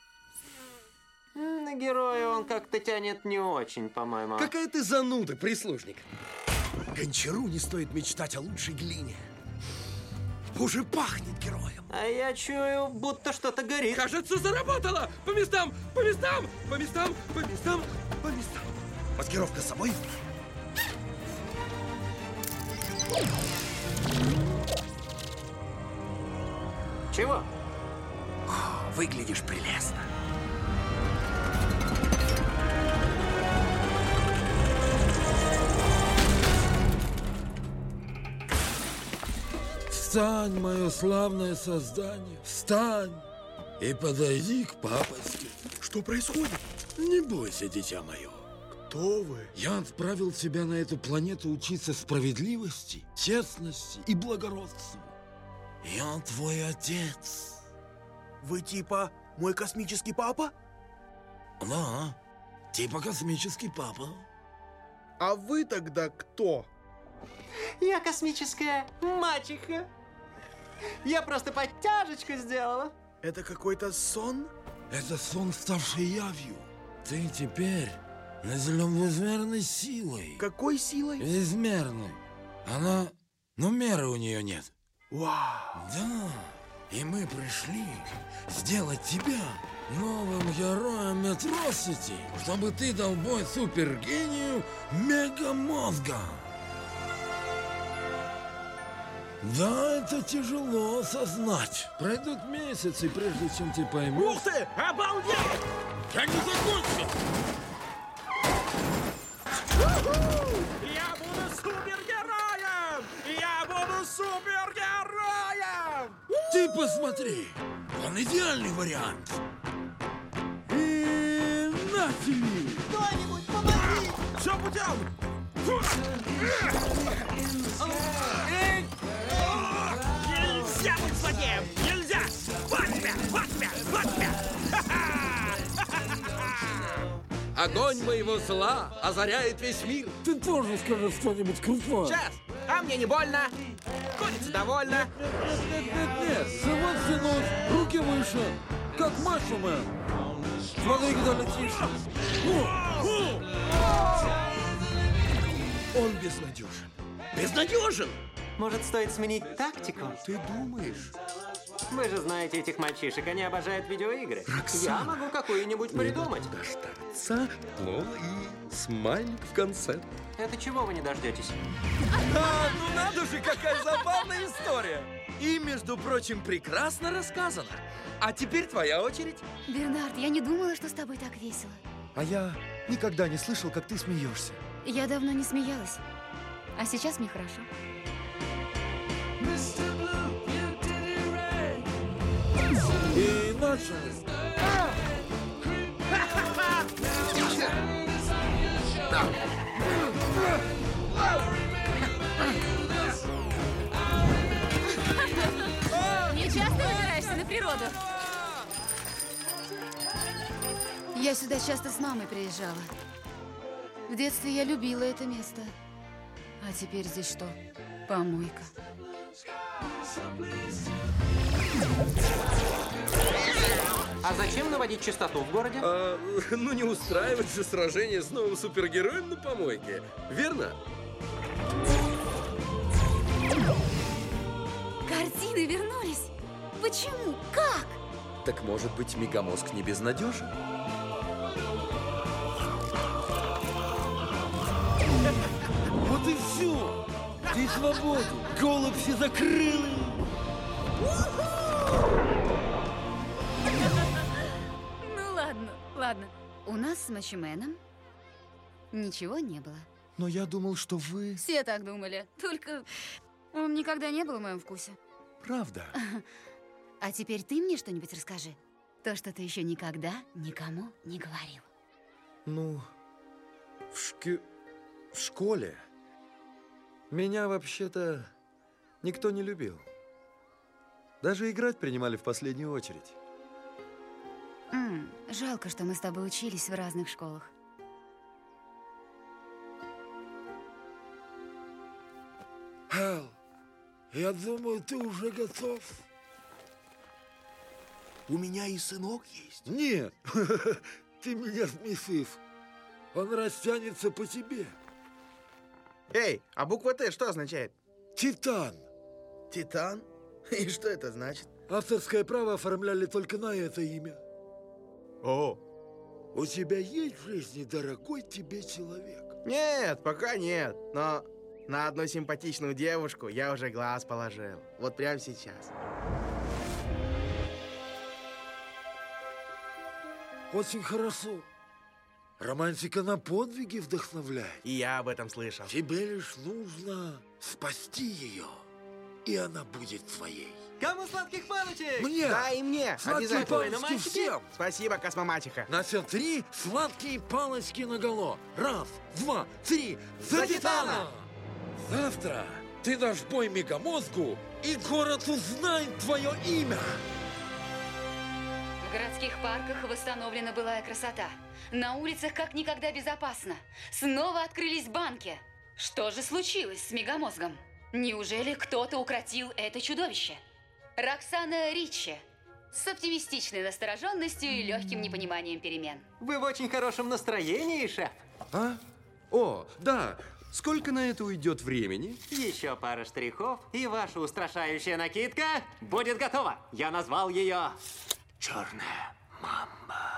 На героя он как-то тянет не очень, по-моему. Какая ты зануда, прислужник. Гончару не стоит мечтать о лучшей глине. Уже пахнет героем. А я чую, будто что-то горит. Кажется, заработало! По местам, по местам, по местам, по местам, по местам. Маскировка с собой? Чего? О, выглядишь прелестно. Встань, мое славное создание, встань и подойди к папочке. Что происходит? Не бойся, дитя мое. Кто вы? Я отправил тебя на эту планету учиться справедливости, честности и благородству. Я твой отец. Вы типа мой космический папа? Да, типа космический папа. А вы тогда кто? Я космическая мачеха. Я просто подтяжечку сделала. Это какой-то сон? Это сон, ставший явью. Ты теперь наделен безмерной силой. Какой силой? Безмерной. Она... Но меры у нее нет. Вау. Да. И мы пришли сделать тебя новым героем Метросити, чтобы ты дал бой супергению Мегамозга. Да, это тяжело осознать. Пройдут месяцы, прежде чем ты поймешь. Ух ты! Обалдеть! Я не закончил! Я буду супергероем! Я буду супергероем! Ты посмотри! Он идеальный вариант! И на тебе! Кто-нибудь помоги! Все путем! Нельзя быть злодеем! Нельзя! Вот тебя! Вот тебя! Вот тебя! Огонь моего зла озаряет весь мир. Ты тоже скажи что-нибудь крутое. Сейчас! А мне не больно! Курица довольна! Нет, нет, нет, нет! Живот тянуть, руки выше, как Мачо-мен. Смотри, куда летишь. Он безнадежен. Безнадежен! Может, стоит сменить тактику? Ты думаешь? Вы же знаете этих мальчишек, они обожают видеоигры. Роксана. Я могу какую-нибудь придумать. Дождаться Лола и смайлик в конце. Это чего вы не дождетесь? А, ну надо же, какая забавная история! И, между прочим, прекрасно рассказано. А теперь твоя очередь. Бернард, я не думала, что с тобой так весело. А я никогда не слышал, как ты смеешься. Я давно не смеялась. А сейчас мне хорошо. И начали. Не часто выбираешься на природу? Я сюда часто с мамой приезжала. В детстве я любила это место. А теперь здесь что? Помойка. А зачем наводить чистоту в городе? А, ну не устраивать же сражение с новым супергероем на помойке, верно? Картины вернулись. Почему? Как? Так может быть, Мегамозг не безнадежен? Вот и все. Ты свободен. Голубь всезакрылый. Ну ладно, ладно. У нас с Мачоменом ничего не было. Но я думал, что вы... Все так думали. Только он никогда не был в моем вкусе. Правда? А теперь ты мне что-нибудь расскажи. То, что ты еще никогда никому не говорил. Ну, в, шки... в школе меня вообще-то никто не любил. Даже играть принимали в последнюю очередь. М, жалко, что мы с тобой учились в разных школах. Хэл, я думаю, ты уже готов. У меня и сынок есть. Нет, ты меня смешишь. Он растянется по тебе. Эй, а буква Т что означает? Титан. Титан? И что это значит? Авторское право оформляли только на это имя. О. У тебя есть в жизни дорогой тебе человек? Нет, пока нет. Но на одну симпатичную девушку я уже глаз положил. Вот прямо сейчас. Очень хорошо. Романтика на подвиги вдохновляет. И я об этом слышал. Тебе лишь нужно спасти ее, и она будет твоей. Кому сладких палочек? Мне! Да, и мне! Сладкие палочки всем! Спасибо, космомачеха. На все три сладкие палочки наголо. Раз, два, три. За, За Титана! Завтра ты дашь бой мегамозгу, и город узнает твое имя. В городских парках восстановлена былая красота. На улицах как никогда безопасно. Снова открылись банки. Что же случилось с мегамозгом? Неужели кто-то укротил это чудовище? Роксана Ричи. С оптимистичной настороженностью и легким непониманием перемен. Вы в очень хорошем настроении, шеф. А? О, да. Сколько на это уйдет времени? Еще пара штрихов, и ваша устрашающая накидка будет готова. Я назвал ее «Черная мамба».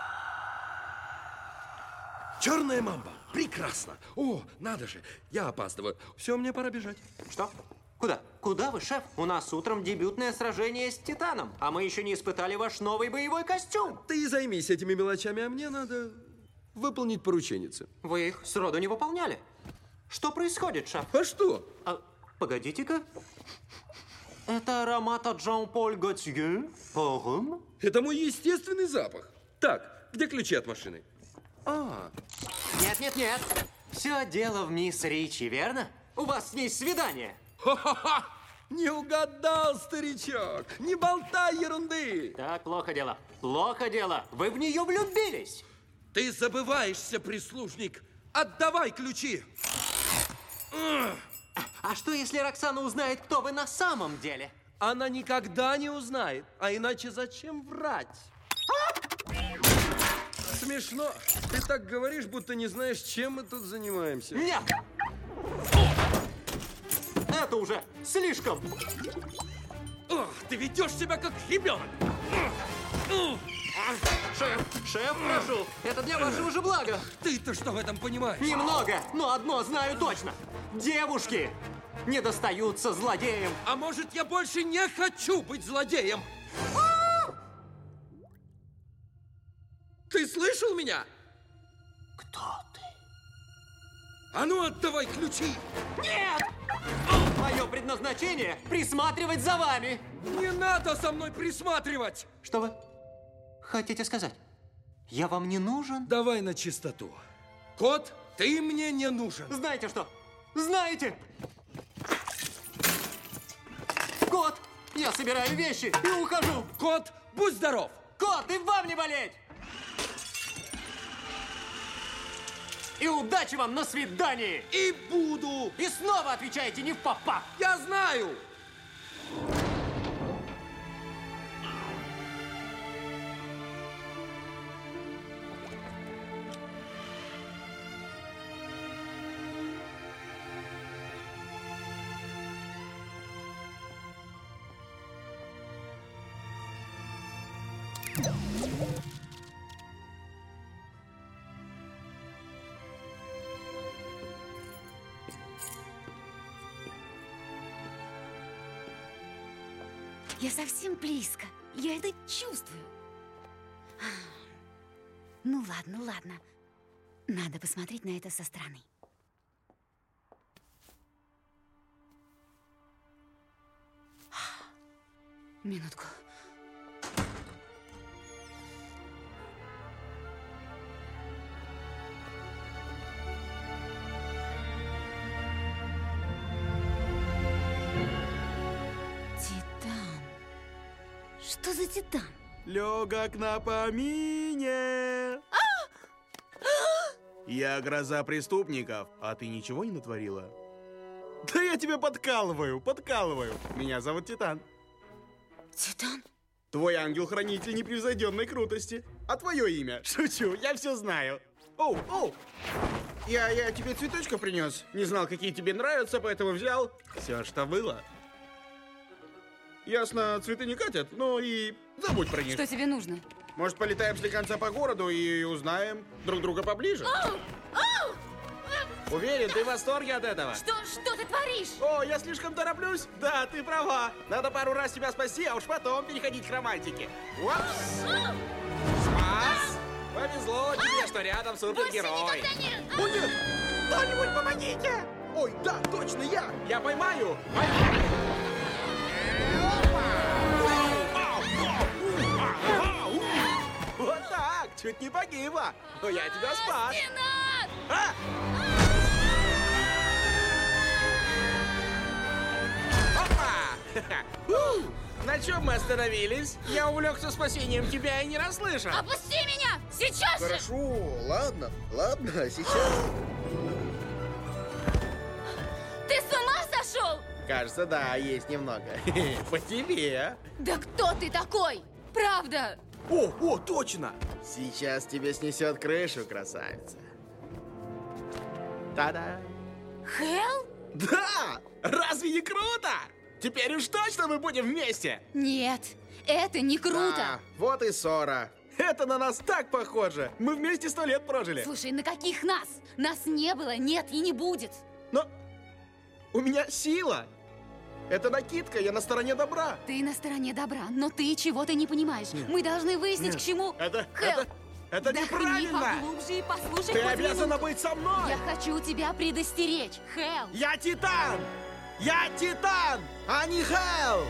Черная мамба. Прекрасно. О, надо же. Я опаздываю. Все, мне пора бежать. Что? Куда? Куда вы, шеф? У нас утром дебютное сражение с Титаном, а мы еще не испытали ваш новый боевой костюм. Ты займись этими мелочами, а мне надо выполнить порученицы. Вы их сроду не выполняли. Что происходит, шеф? А что? А, погодите-ка. Это аромат от Жан-Поль Готье? Парфюм? Это мой естественный запах. Так, где ключи от машины? А. Нет, нет, нет. Все дело в мисс Ричи, верно? У вас с ней свидание. Ха-ха-ха! Не угадал, старичок! Не болтай ерунды! Так, плохо дело. Плохо дело. Вы в нее влюбились. Ты забываешься, прислужник. Отдавай ключи. А что, если Роксана узнает, кто вы на самом деле? Она никогда не узнает. А иначе зачем врать? Смешно. Ты так говоришь, будто не знаешь, чем мы тут занимаемся. Нет! Это уже слишком! Ох, ты ведешь себя как ребенок! Шеф, шеф, прошу, это для вашего же блага. Ты-то что в этом понимаешь? Немного, но одно знаю точно. Девушки не достаются злодеям. А может, я больше не хочу быть злодеем? Ты слышал меня? Кто ты? А ну, отдавай ключи! Нет! Мое предназначение – присматривать за вами. Не надо со мной присматривать! Что вы хотите сказать? Я вам не нужен? Давай на чистоту. Кот, ты мне не нужен. Знаете что? Знаете? Кот, я собираю вещи и ухожу. Кот, будь здоров. Кот, и вам не болеть. И удачи вам на свидании! И буду! И снова отвечаете не в попа! Я знаю! Я совсем близко. Я это чувствую. Ну ладно, ну ладно. Надо посмотреть на это со стороны. Минутку. Что за Титан? Легок на помине. Я гроза преступников, а ты ничего не натворила? Да я тебя подкалываю, подкалываю. Меня зовут Титан. Титан? Твой ангел-хранитель непревзойденной крутости. А твое имя? Шучу, я все знаю. Оу, оу. Я, я тебе цветочка принес. Не знал, какие тебе нравятся, поэтому взял все, что было. Ясно, цветы не катят, но и забудь про них. Что тебе нужно? Может, полетаем слегонца по городу и узнаем друг друга поближе? Оу! Оу! Уверен, ты в восторге от этого? Что, что ты творишь? О, я слишком тороплюсь? Да, ты права. Надо пару раз тебя спасти, а уж потом переходить к романтике. Упс! Спас! Повезло тебе, что рядом супергерой. О, нет! Кто-нибудь помогите! Ой, да, точно я! Я поймаю! Поймаю! Вот так! Чуть не погибла! Но я тебя спас! А! Опа! На чем мы остановились? Я увлекся спасением тебя и не расслышал. Опусти меня! Сейчас же! Хорошо, ладно, ладно, сейчас. Ты с ума сошел? Кажется, да, есть немного. По тебе. Да кто ты такой? Правда? О, о, точно! Сейчас тебе снесет крышу, красавица. Та-да! Хелл? Да! Разве не круто? Теперь уж точно мы будем вместе! Нет, это не круто! А, вот и ссора. Это на нас так похоже. Мы вместе сто лет прожили. Слушай, на каких нас? Нас не было, нет и не будет. Но у меня сила. Это накидка, я на стороне добра. Ты на стороне добра, но ты чего-то не понимаешь. Нет. Мы должны выяснить, Нет. к чему... Это, Хелл, это, это неправильно. поглубже и послушай. Ты обязана быть со мной. Я хочу тебя предостеречь, Хелл. Я Титан! Я Титан, а не Хелл!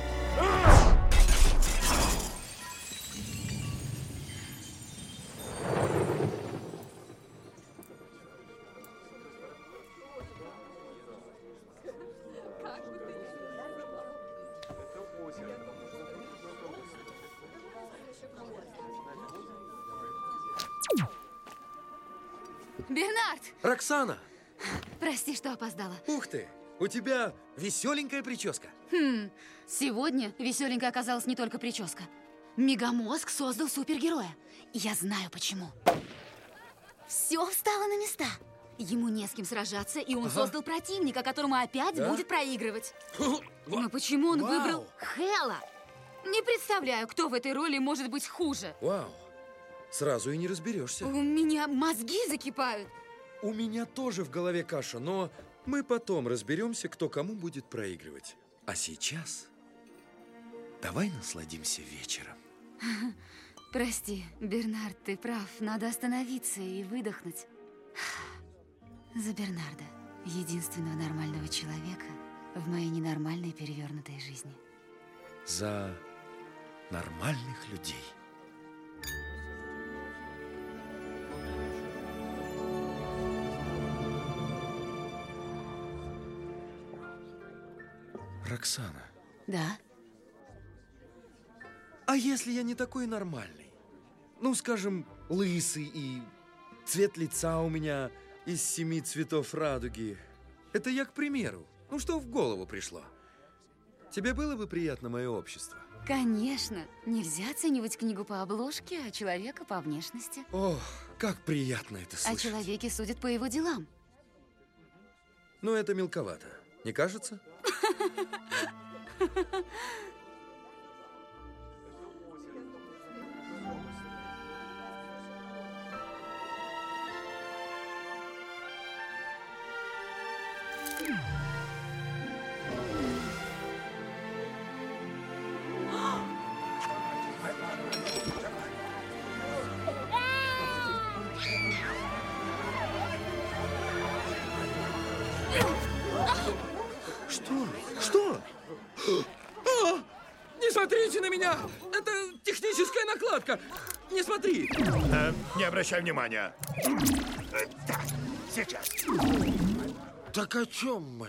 Бернард! Роксана! Прости, что опоздала. Ух ты! У тебя веселенькая прическа. Хм, сегодня веселенькая оказалась не только прическа. Мегамозг создал супергероя. И я знаю почему. Все встало на места. Ему не с кем сражаться, и он ага. создал противника, которому опять да? будет проигрывать. Но почему он Вау. выбрал Хэлла? Не представляю, кто в этой роли может быть хуже. Вау, сразу и не разберешься. У меня мозги закипают. У меня тоже в голове каша, но мы потом разберемся, кто кому будет проигрывать. А сейчас давай насладимся вечером. Прости, Бернард, ты прав. Надо остановиться и выдохнуть. За Бернарда, единственного нормального человека в моей ненормальной перевернутой жизни. За нормальных людей. Роксана. Да? А если я не такой нормальный? Ну, скажем, лысый и цвет лица у меня из семи цветов радуги. Это я к примеру. Ну, что в голову пришло? Тебе было бы приятно мое общество? Конечно. Нельзя оценивать книгу по обложке, а человека по внешности. Ох, как приятно это слышать. О человеке судят по его делам. Ну, это мелковато. Не кажется? Что? Что? А! Не смотрите на меня! Это техническая накладка! Не смотри! Э, не обращай внимания. Так, сейчас. Так о чем мы?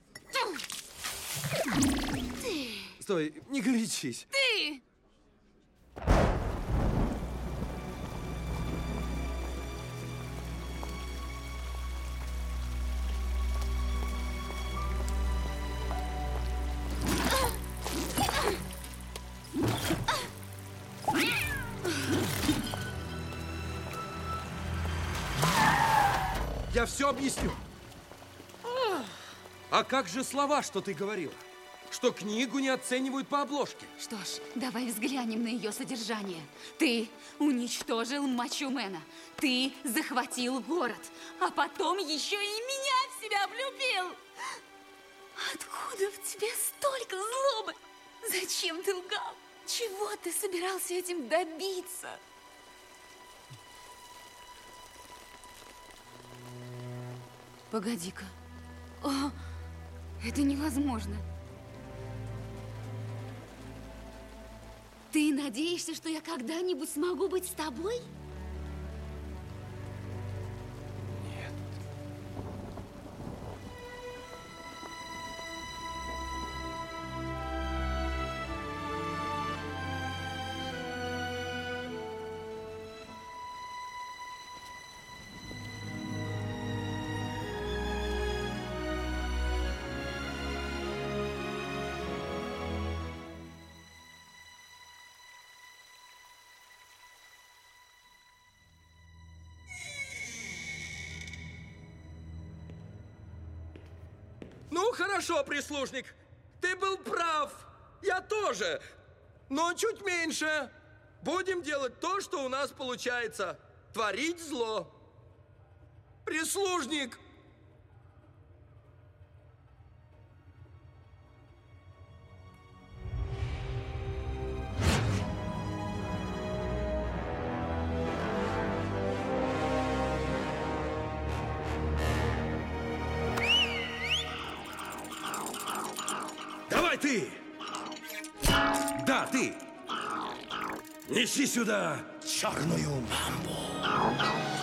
Ты! Стой, не горячись. Ты! я все объясню. А как же слова, что ты говорила? Что книгу не оценивают по обложке. Что ж, давай взглянем на ее содержание. Ты уничтожил Мачомена. Ты захватил город. А потом еще и меня в себя влюбил. Откуда в тебе столько злобы? Зачем ты лгал? Чего ты собирался этим добиться? Погоди-ка. О, это невозможно. Ты надеешься, что я когда-нибудь смогу быть с тобой? Нет. Ну, хорошо, прислужник. Ты был прав. Я тоже. Но чуть меньше. Будем делать то, что у нас получается. Творить зло. Прислужник. Давай ты! Да, ты! Неси сюда черную мамбу!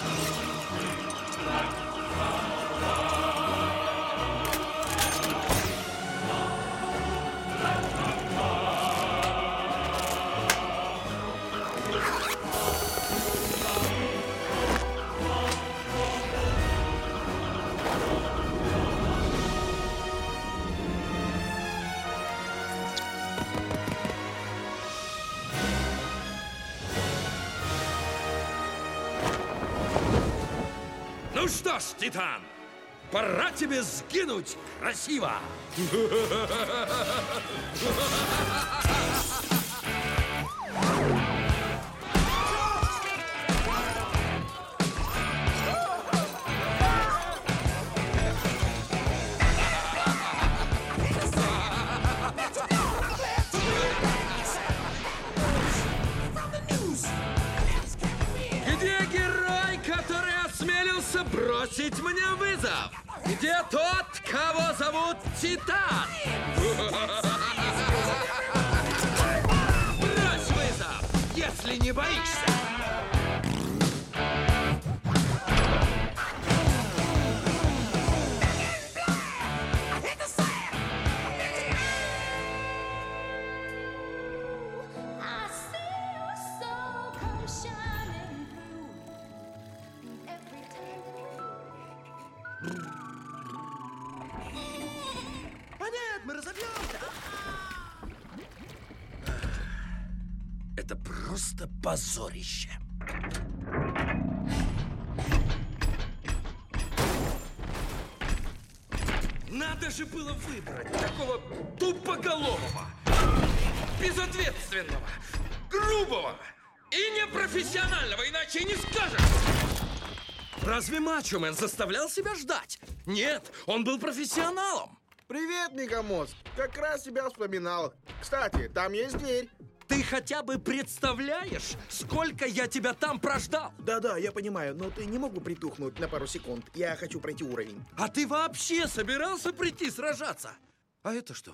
Ну что ж, Титан, пора тебе сгинуть красиво! Где герой, который осмелился бросить мне вызов? Где тот, кого зовут Титан? Брось вызов, если не боишься. Нет, мы разобьемся. Это просто позорище. Надо же было выбрать такого тупоголового, безответственного, грубого и непрофессионального, иначе и не скажешь. Разве Мачомен заставлял себя ждать? Нет, он был профессионалом. Привет, Мегамозг. Как раз тебя вспоминал. Кстати, там есть дверь. Ты хотя бы представляешь, сколько я тебя там прождал? Да-да, я понимаю, но ты не мог бы притухнуть на пару секунд. Я хочу пройти уровень. А ты вообще собирался прийти сражаться? А это что?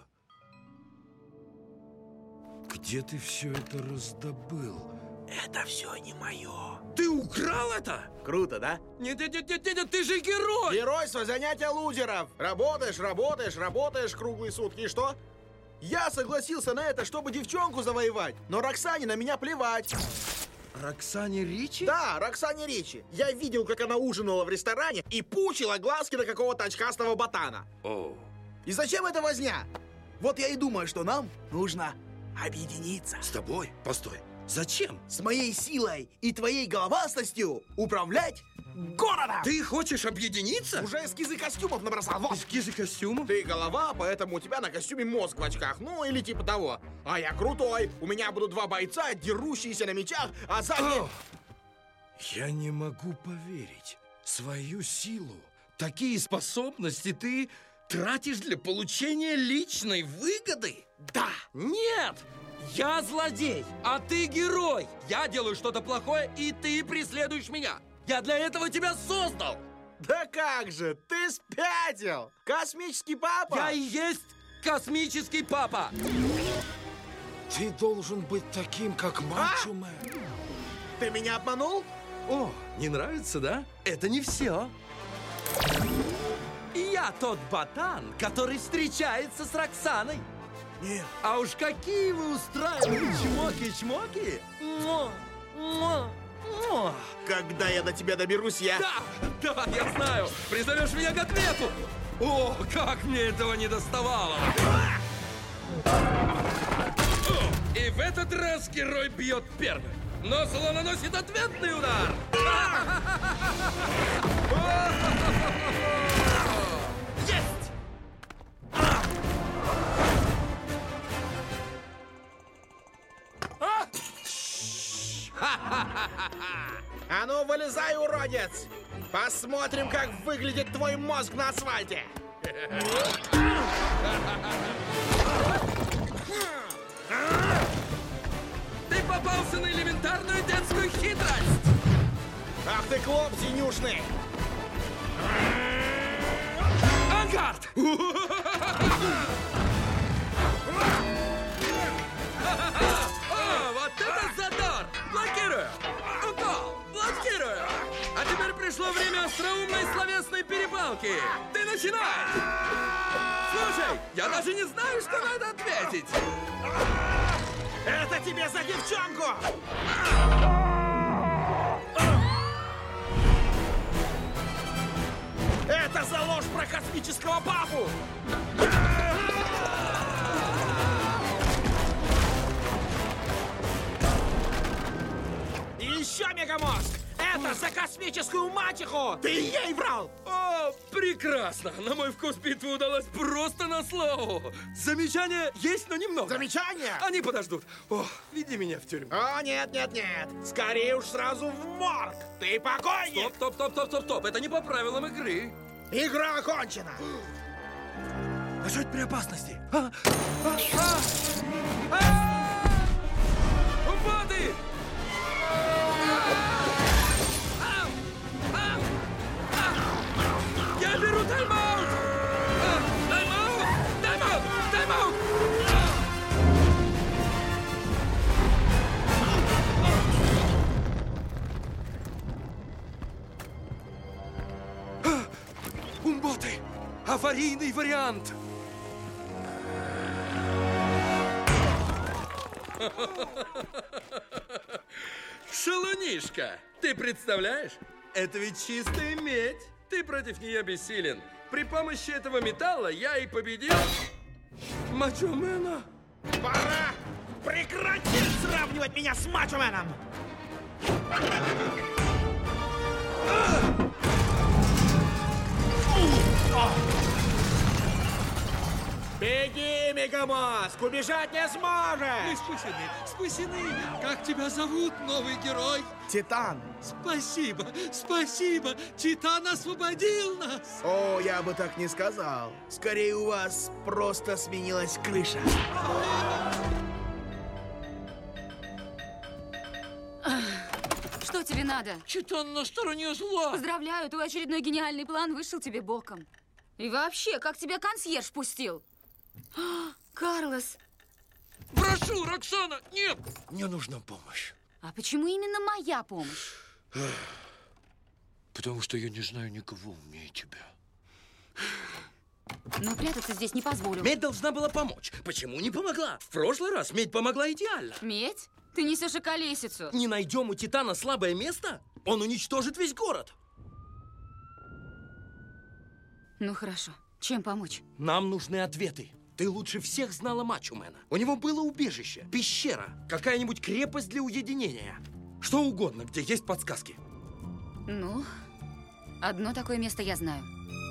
Где ты все это раздобыл? Это все не мое. Ты украл это? Круто, да? Нет, нет, нет, нет, нет, ты же герой! Геройство — занятие лузеров. Работаешь, работаешь, работаешь круглые сутки. И что? Я согласился на это, чтобы девчонку завоевать. Но Роксане на меня плевать. Роксане Ричи? Да, Роксане Ричи. Я видел, как она ужинала в ресторане и пучила глазки на какого-то очкастого ботана. О. И зачем эта возня? Вот я и думаю, что нам нужно объединиться. С тобой? Постой. Зачем? С моей силой и твоей головастостью управлять городом! Ты хочешь объединиться? Уже эскизы костюмов набросал. Вот. Эскизы костюмов? Ты голова, поэтому у тебя на костюме мозг в очках. Ну, или типа того. А я крутой. У меня будут два бойца, дерущиеся на мечах, а сзади... Я не могу поверить. Свою силу, такие способности ты тратишь для получения личной выгоды? Да! Нет! Я злодей, а ты герой! Я делаю что-то плохое, и ты преследуешь меня! Я для этого тебя создал! Да как же, ты спятил! Космический папа! Я и есть космический папа! Ты должен быть таким, как Мачо-Мэн. Ты меня обманул? О, не нравится, да? Это не все. Я тот ботан, который встречается с Роксаной. Нет. А уж какие вы устраиваете чмоки-чмоки! Когда я до тебя доберусь, я... Да, да, я знаю! Призовешь меня к ответу! О, как мне этого не доставало! И в этот раз герой бьет первым. Но зло наносит ответный удар! Есть! А ну, вылезай, уродец! Посмотрим, как выглядит твой мозг на асфальте! Ты попался на элементарную детскую хитрость! Ах ты, клоп синюшный! Ангард! О, вот это задор! Блокирую! Укол! Блокирую! А теперь пришло время остроумной словесной перепалки! Ты начинай! Слушай, я даже не знаю, что на это ответить! Это тебе за девчонку! Это за ложь про космического папу! И еще, Мегамозг! Это за космическую мачеху! Ты ей врал! О, прекрасно! На мой вкус битва удалась просто на славу! Замечания есть, но немного. Замечания? Они подождут. О, веди меня в тюрьму. О, нет, нет, нет. Скорее уж сразу в морг. Ты покойник! Стоп, стоп, стоп, стоп, стоп, стоп. Это не по правилам игры. Игра окончена. А что это при опасности? А? А? А? А? Воды! Я беру тайм-аут! Тайм-аут! Тайм-аут! Тайм-аут! Умботы! Аварийный вариант! Шалунишка! Ты представляешь? Это ведь чистая медь! Ты против нее бессилен. При помощи этого металла я и победил Мачо-Мэна. Пора прекратить сравнивать меня с Мачо-Мэном! Беги, Мегамозг! Убежать не сможешь! Мы спасены, спасены! Как тебя зовут, новый герой? Титан. Спасибо, спасибо! Титан освободил нас! О, я бы так не сказал. Скорее, у вас просто сменилась крыша. Что тебе надо? Титан на стороне зла! Поздравляю, твой очередной гениальный план вышел тебе боком. И вообще, как тебя консьерж пустил? Карлос! Прошу, Роксана, нет! Мне нужна помощь. А почему именно моя помощь? Потому что я не знаю никого умнее тебя. Но прятаться здесь не позволю. Медь должна была помочь. Почему не помогла? В прошлый раз Медь помогла идеально. Медь? Ты несешь околесицу. Не найдем у Титана слабое место? Он уничтожит весь город. Ну хорошо. Чем помочь? Нам нужны ответы. Ты лучше всех знала Мачо-мена. У него было убежище, пещера, какая-нибудь крепость для уединения. Что угодно, где есть подсказки. Ну, одно такое место я знаю.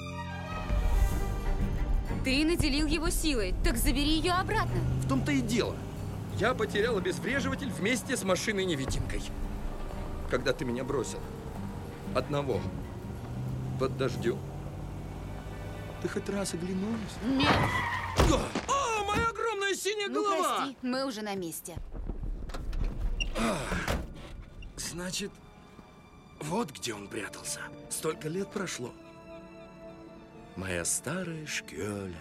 Ты наделил его силой, так забери ее обратно. В том-то и дело. Я потерял обезвреживатель вместе с машиной-невидимкой. Когда ты меня бросил. Одного. Под дождем. Ты хоть раз оглянулась? Нет. О, моя огромная синяя ну, голова! прости, мы уже на месте. А, значит, вот где он прятался. Столько лет прошло. Моя старая школа.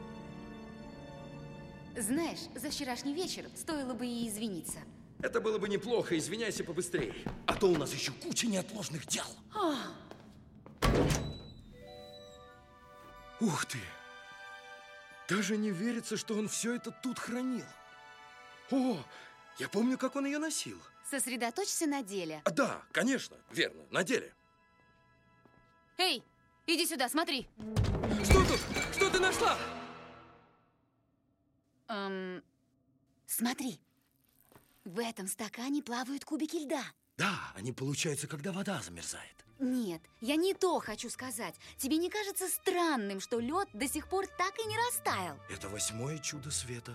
Знаешь, за вчерашний вечер стоило бы и извиниться. Это было бы неплохо, извиняйся побыстрее. А то у нас еще куча неотложных дел. А. Ух ты! Даже не верится, что он все это тут хранил. О, я помню, как он ее носил. Сосредоточься на деле. А, да, конечно, верно, на деле. Эй, иди сюда, смотри. Что тут? Что ты нашла? Эм, смотри. В этом стакане плавают кубики льда. Да, они получаются, когда вода замерзает. Нет, я не то хочу сказать. Тебе не кажется странным, что лед до сих пор так и не растаял? Это восьмое чудо света.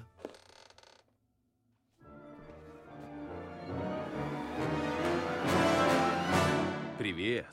Привет.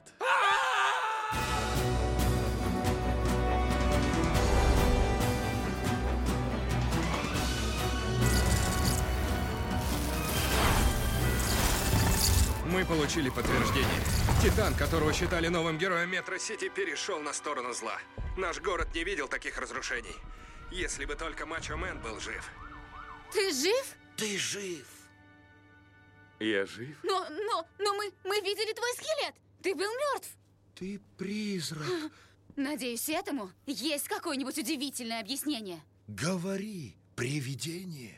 Мы получили подтверждение. Титан, которого считали новым героем Метро Сити, перешел на сторону зла. Наш город не видел таких разрушений. Если бы только Мачо-мен был жив. Ты жив? Ты жив. Я жив? Но, но, но мы, мы видели твой скелет. Ты был мертв. Ты призрак. Надеюсь, этому есть какое-нибудь удивительное объяснение. Говори, привидение.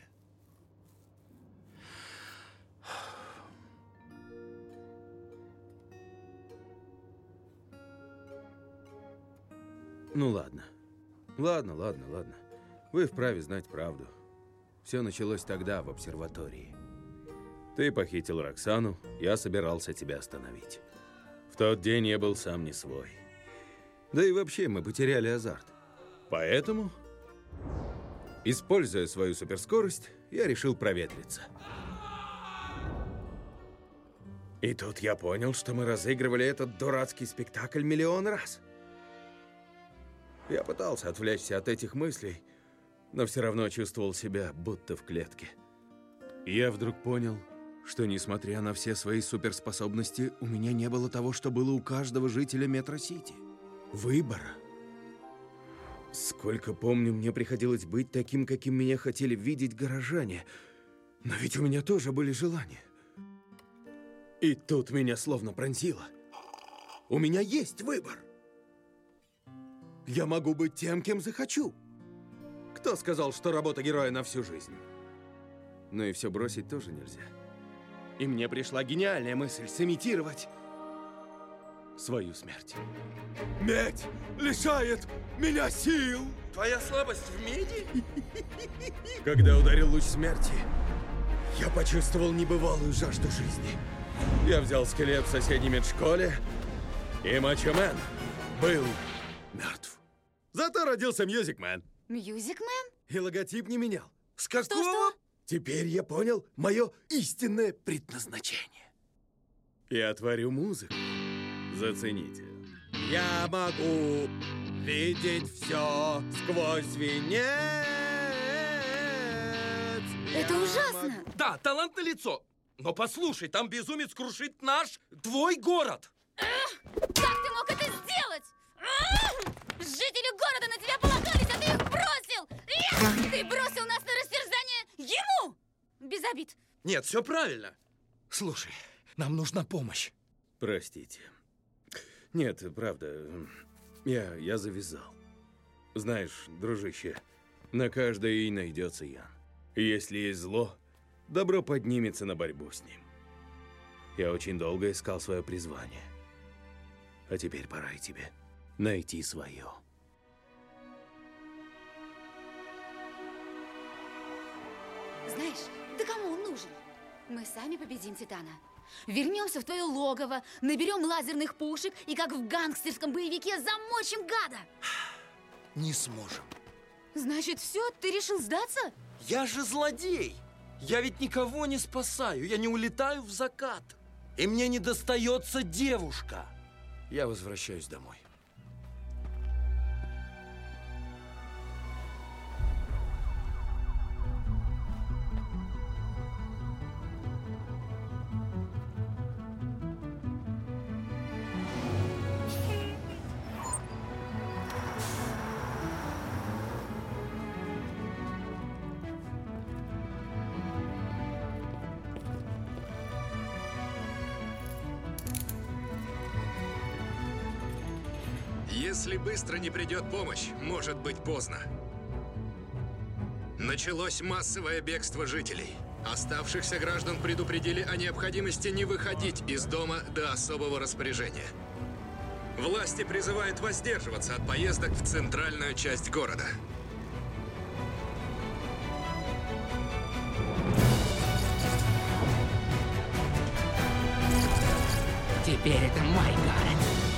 Ну ладно. Ладно, ладно, ладно. Вы вправе знать правду. Все началось тогда, в обсерватории. Ты похитил Роксану, я собирался тебя остановить. В тот день я был сам не свой. Да и вообще, мы потеряли азарт. Поэтому, используя свою суперскорость, я решил проветриться. И тут я понял, что мы разыгрывали этот дурацкий спектакль миллион раз. Я пытался отвлечься от этих мыслей, но все равно чувствовал себя будто в клетке. И я вдруг понял, что, несмотря на все свои суперспособности, у меня не было того, что было у каждого жителя Метро Сити. Выбора. Сколько помню, мне приходилось быть таким, каким меня хотели видеть горожане. Но ведь у меня тоже были желания. И тут меня словно пронзило. У меня есть выбор. Я могу быть тем, кем захочу. Кто сказал, что работа героя на всю жизнь? Но и все бросить тоже нельзя. И мне пришла гениальная мысль сымитировать свою смерть. Медь лишает меня сил! Твоя слабость в меди? Когда ударил луч смерти, я почувствовал небывалую жажду жизни. Я взял скелет в соседней медшколе, и Мачо-мен был мертв. Зато родился Мьюзик-мен. Мьюзик-мен? И логотип не менял. С какого? Что-что? Теперь я понял мое истинное предназначение. Я творю музыку. Зацените. Я могу видеть все сквозь венец. Это ужасно. Да, талант налицо. Но послушай, там безумец крушит наш, твой город. Как ты мог это сделать? Жители города на тебя полагались, а ты их бросил! Ты бросил нас на растерзание ему! Без обид. Нет, все правильно. Слушай, нам нужна помощь. Простите. Нет, правда, я, я завязал. Знаешь, дружище, на каждое и найдется Ян. Если есть зло, добро поднимется на борьбу с ним. Я очень долго искал свое призвание. А теперь пора и тебе найти свое. Знаешь, да кому он нужен? Мы сами победим Титана. Вернемся в твое логово, наберем лазерных пушек и, как в гангстерском боевике, замочим гада. Не сможем. Значит, все, ты решил сдаться? Я же злодей. Я ведь никого не спасаю. Я не улетаю в закат. И мне не достается девушка. Я возвращаюсь домой. Если быстро не придет помощь, может быть поздно. Началось массовое бегство жителей. Оставшихся граждан предупредили о необходимости не выходить из дома до особого распоряжения. Власти призывают воздерживаться от поездок в центральную часть города. Теперь это мой город.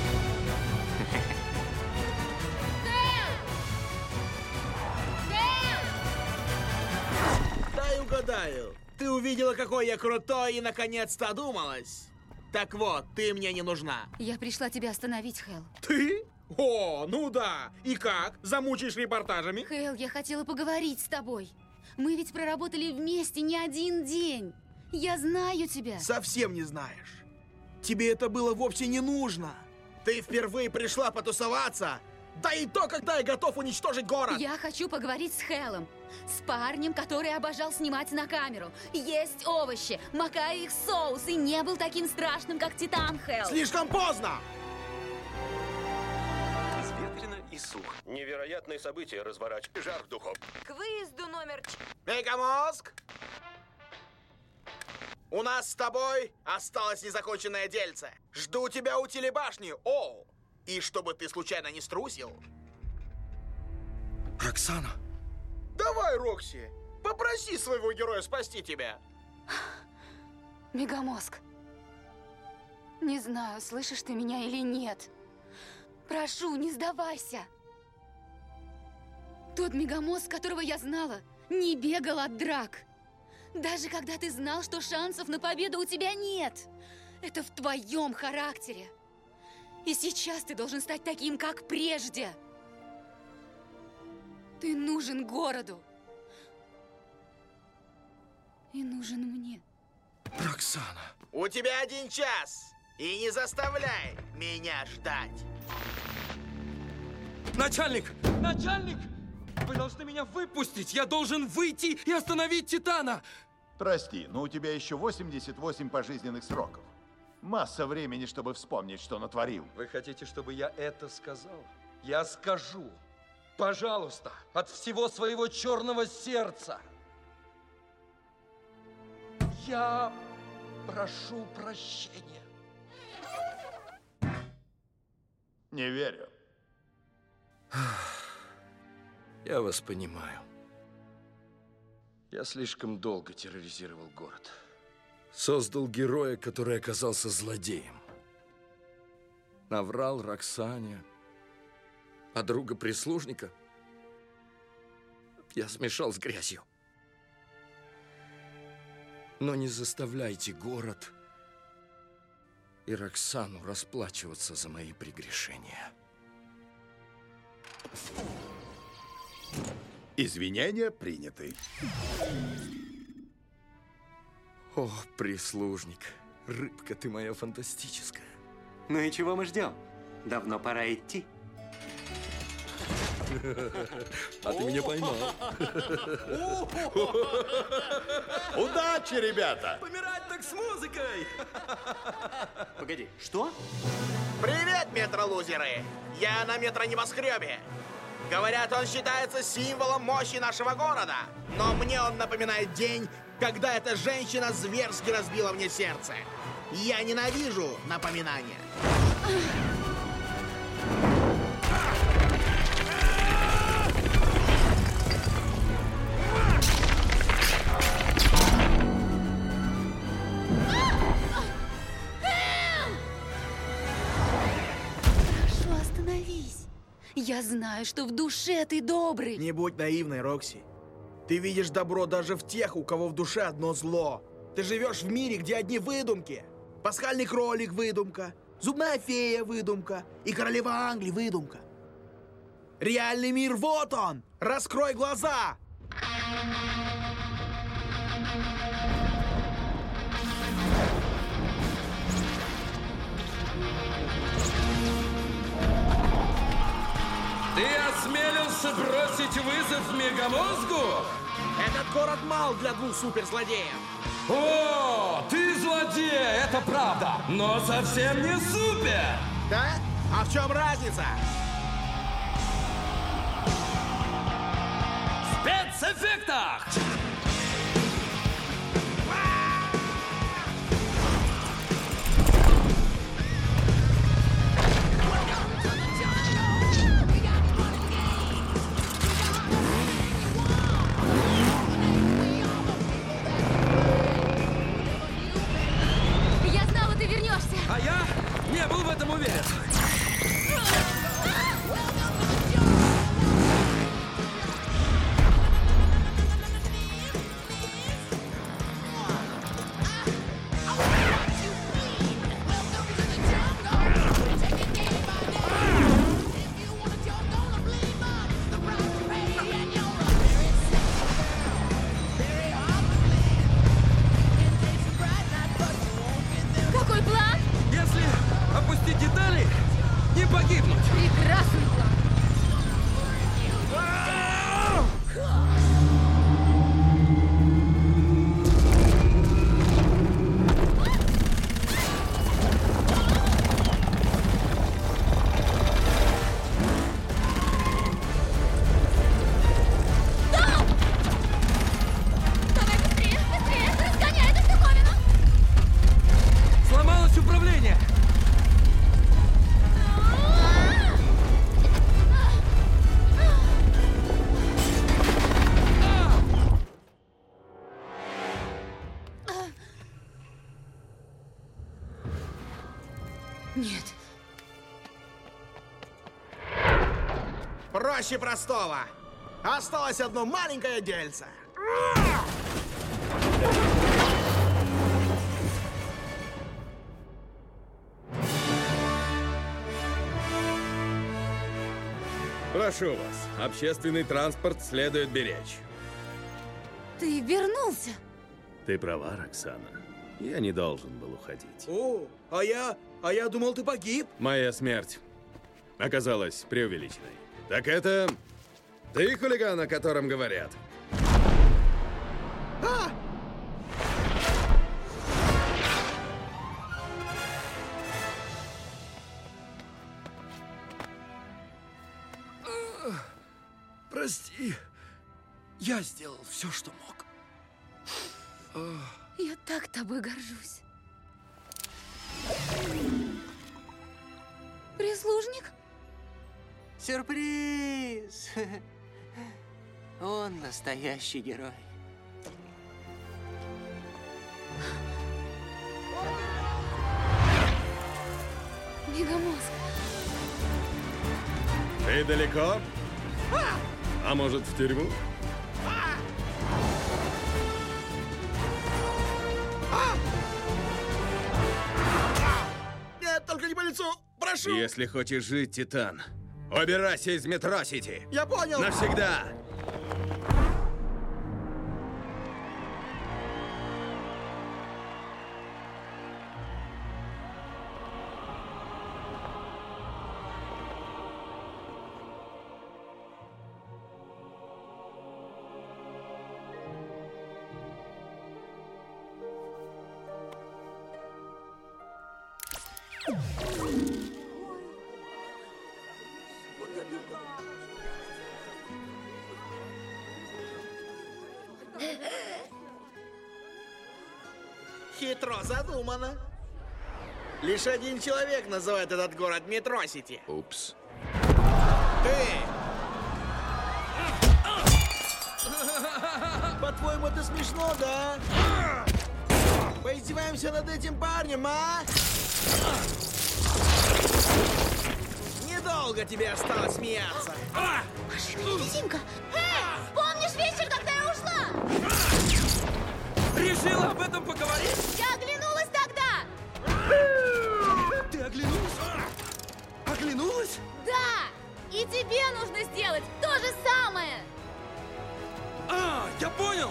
Дай угадаю. Ты увидела, какой я крутой, и наконец-то одумалась. Так вот, ты мне не нужна. Я пришла тебя остановить, Хэл. Ты? О, ну да. И как? Замучаешь репортажами? Хэл, я хотела поговорить с тобой. Мы ведь проработали вместе не один день. Я знаю тебя. Совсем не знаешь. Тебе это было вовсе не нужно. Ты впервые пришла потусоваться. Да и то, когда я готов уничтожить город. Я хочу поговорить с Хэлом. С парнем, который обожал снимать на камеру. Есть овощи, макая их в соус, и не был таким страшным, как Титан, Хэл. Слишком поздно! Безветренно и сухо. Невероятные события разворачивают. Жар в духов. К выезду номер... Мегамозг! У нас с тобой осталось незаконченное дельце. Жду тебя у телебашни, Оу. И чтобы ты случайно не струсил. Роксана! Давай, Рокси, попроси своего героя спасти тебя. Мегамозг. Не знаю, слышишь ты меня или нет. Прошу, не сдавайся. Тот Мегамозг, которого я знала, не бегал от драк. Даже когда ты знал, что шансов на победу у тебя нет. Это в твоем характере. И сейчас ты должен стать таким, как прежде. Ты нужен городу. И нужен мне. Роксана. У тебя один час. И не заставляй меня ждать. Начальник! Начальник! Вы должны меня выпустить! Я должен выйти и остановить Титана! Прости, но у тебя еще восемьдесят восемь пожизненных сроков. Масса времени, чтобы вспомнить, что натворил. Вы хотите, чтобы я это сказал? Я скажу. Пожалуйста, от всего своего черного сердца. Я прошу прощения. Не верю. Я вас понимаю. Я слишком долго терроризировал город. Создал героя, который оказался злодеем. Наврал Роксане, а друга прислужника я смешал с грязью. Но не заставляйте город и Роксану расплачиваться за мои прегрешения. Извинения приняты. О, прислужник, рыбка ты моя фантастическая. Ну и чего мы ждем? Давно пора идти. А ты меня поймал. Удачи, ребята! Помирать так с музыкой! Погоди, что? Привет, метролузеры! Я на метронебоскребе. Говорят, он считается символом мощи нашего города. Но мне он напоминает день, когда эта женщина зверски разбила мне сердце. Я ненавижу напоминания. Я знаю, что в душе ты добрый. Не будь наивной, Рокси. Ты видишь добро даже в тех, у кого в душе одно зло. Ты живешь в мире, где одни выдумки. Пасхальный кролик – выдумка. Зубная фея – выдумка. И королева Англии – выдумка. Реальный мир, вот он! Раскрой глаза! Ты осмелился бросить вызов Мегамозгу? Этот город мал для двух суперзлодеев. О, ты злодей, это правда, но совсем не супер. Да? А в чем разница? В спецэффектах! Я знала, ты вернешься. А я не был в этом уверен. Какой план? Если опустить детали, не погибнуть. Прекрасный план. Давай быстрее, быстрее, разгоняй эту штуковину. Сломалось управление. Нет. Проще простого. Осталось одно маленькое дельце. Прошу вас, общественный транспорт следует беречь. Ты вернулся. Ты права, Роксана. Я не должен был уходить. О, а я... А я думал, ты погиб. Моя смерть оказалась преувеличенной. Так это... Ты хулиган, о котором говорят? А! Прости, я сделал все, что мог. Я так тобой горжусь. Прислужник? Сюрприз! Он настоящий герой. Мегамозг. Ты далеко? А может, в тюрьму? Нет, только не по лицу. Прошу. Если хочешь жить, Титан, убирайся из Метро-Сити. Я понял. Навсегда. Хитро задумано. Лишь один человек называет этот город Метро-Сити. Упс. Ты! По-твоему, это смешно, да? Поиздеваемся над этим парнем, а? Не долго тебе осталось смеяться? Невидимка! Эй, помнишь вечер, когда я ушла? Решила об этом поговорить? Я оглянулась тогда! Ты оглянулась? Оглянулась? Да! И тебе нужно сделать то же самое! А, я понял!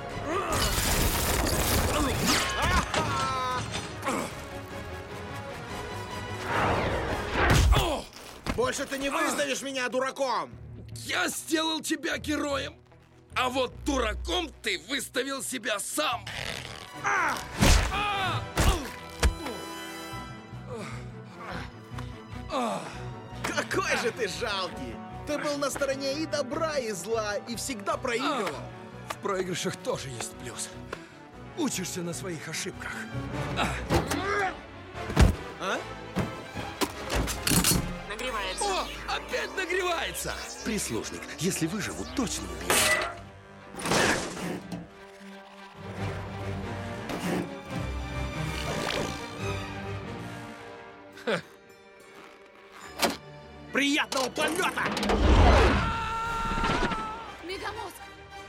Больше ты не выставишь меня дураком! Я сделал тебя героем, а вот дураком ты выставил себя сам! А! А! А! Какой же ты жалкий! Ты был на стороне и добра, и зла, и всегда проигрывал. В проигрышах тоже есть плюс. Учишься на своих ошибках. А? А? Нагревается. О, опять нагревается! Прислужник, если выживу, точно убью. Приятного полета! Мегамозг!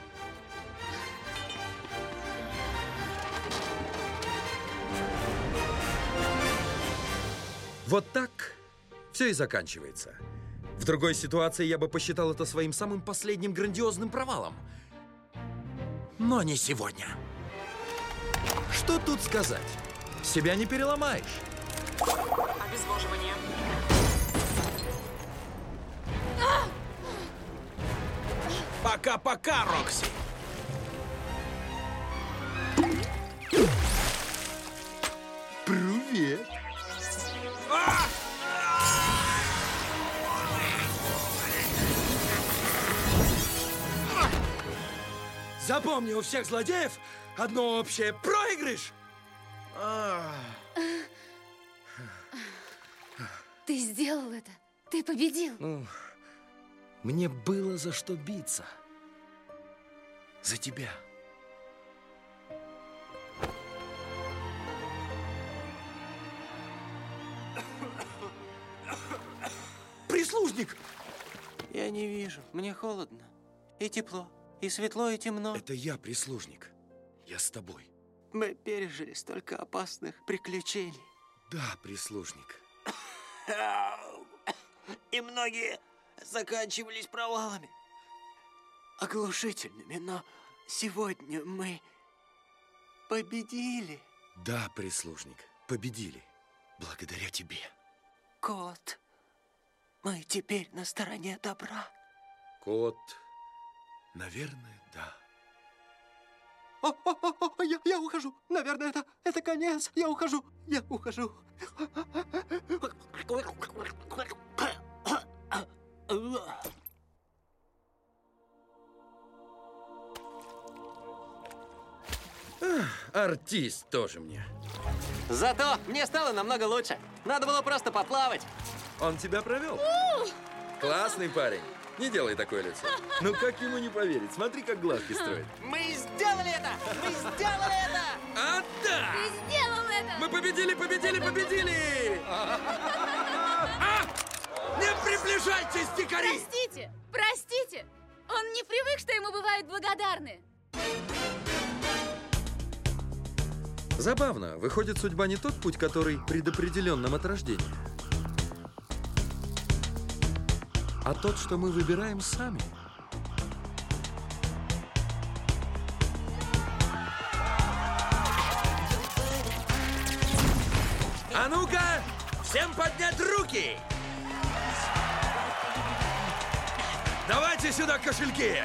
Вот так все и заканчивается. В другой ситуации я бы посчитал это своим самым последним грандиозным провалом. Но не сегодня. Что тут сказать? Себя не переломаешь. Обезвоживание. Пока-пока, Рокси! Привет! Запомни, у всех злодеев одно общее – проигрыш! Ты сделал это! Ты победил! Ну, мне было за что биться. За тебя. Прислужник! Я не вижу. Мне холодно. И тепло. И светло, и темно. Это я, прислужник. Я с тобой. Мы пережили столько опасных приключений. Да, прислужник. И многие заканчивались провалами. Оглушительными, но сегодня мы победили. Да, прислужник, победили. Благодаря тебе. Кот, мы теперь на стороне добра. Кот, наверное, да. О, о, о, о, я, я ухожу. Наверное, это, это конец. Я ухожу. Я ухожу. Артист тоже мне. Зато мне стало намного лучше. Надо было просто поплавать. Он тебя провел? Классный парень. Не делай такое лицо. Ну как ему не поверить? Смотри, как глазки строит. Мы сделали это! Мы сделали это! А да! Ты сделал это! Мы победили, победили, победили! А! Не приближайтесь, дикари! Простите! Простите! Он не привык, что ему бывают благодарны. Забавно. Выходит, судьба не тот путь, который предопределен нам от рождения, а тот, что мы выбираем сами. А ну-ка, всем поднять руки! Давайте сюда кошельки!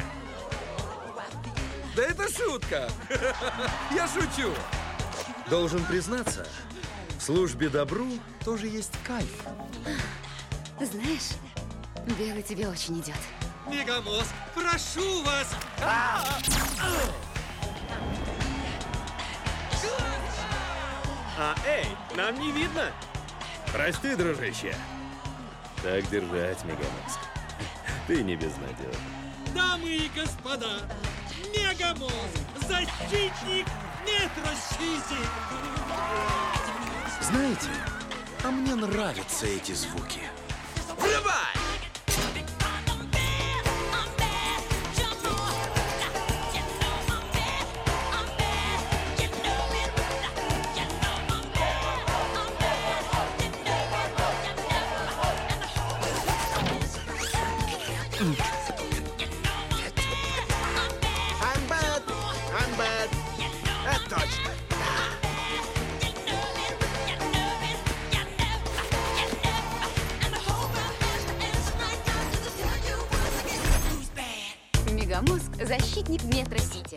Да это шутка! Я шучу! Должен признаться, в службе добру тоже есть кайф. Знаешь, белый тебе очень идет. Мегамозг, прошу вас! А, эй, нам не видно. Прости, дружище. Так держать, Мегамозг. Ты не безнадежен. Дамы и господа, Мегамозг, защитник Метро-Сити! Знаете, а мне нравятся эти звуки. Врубай! защитник Метро-Сити.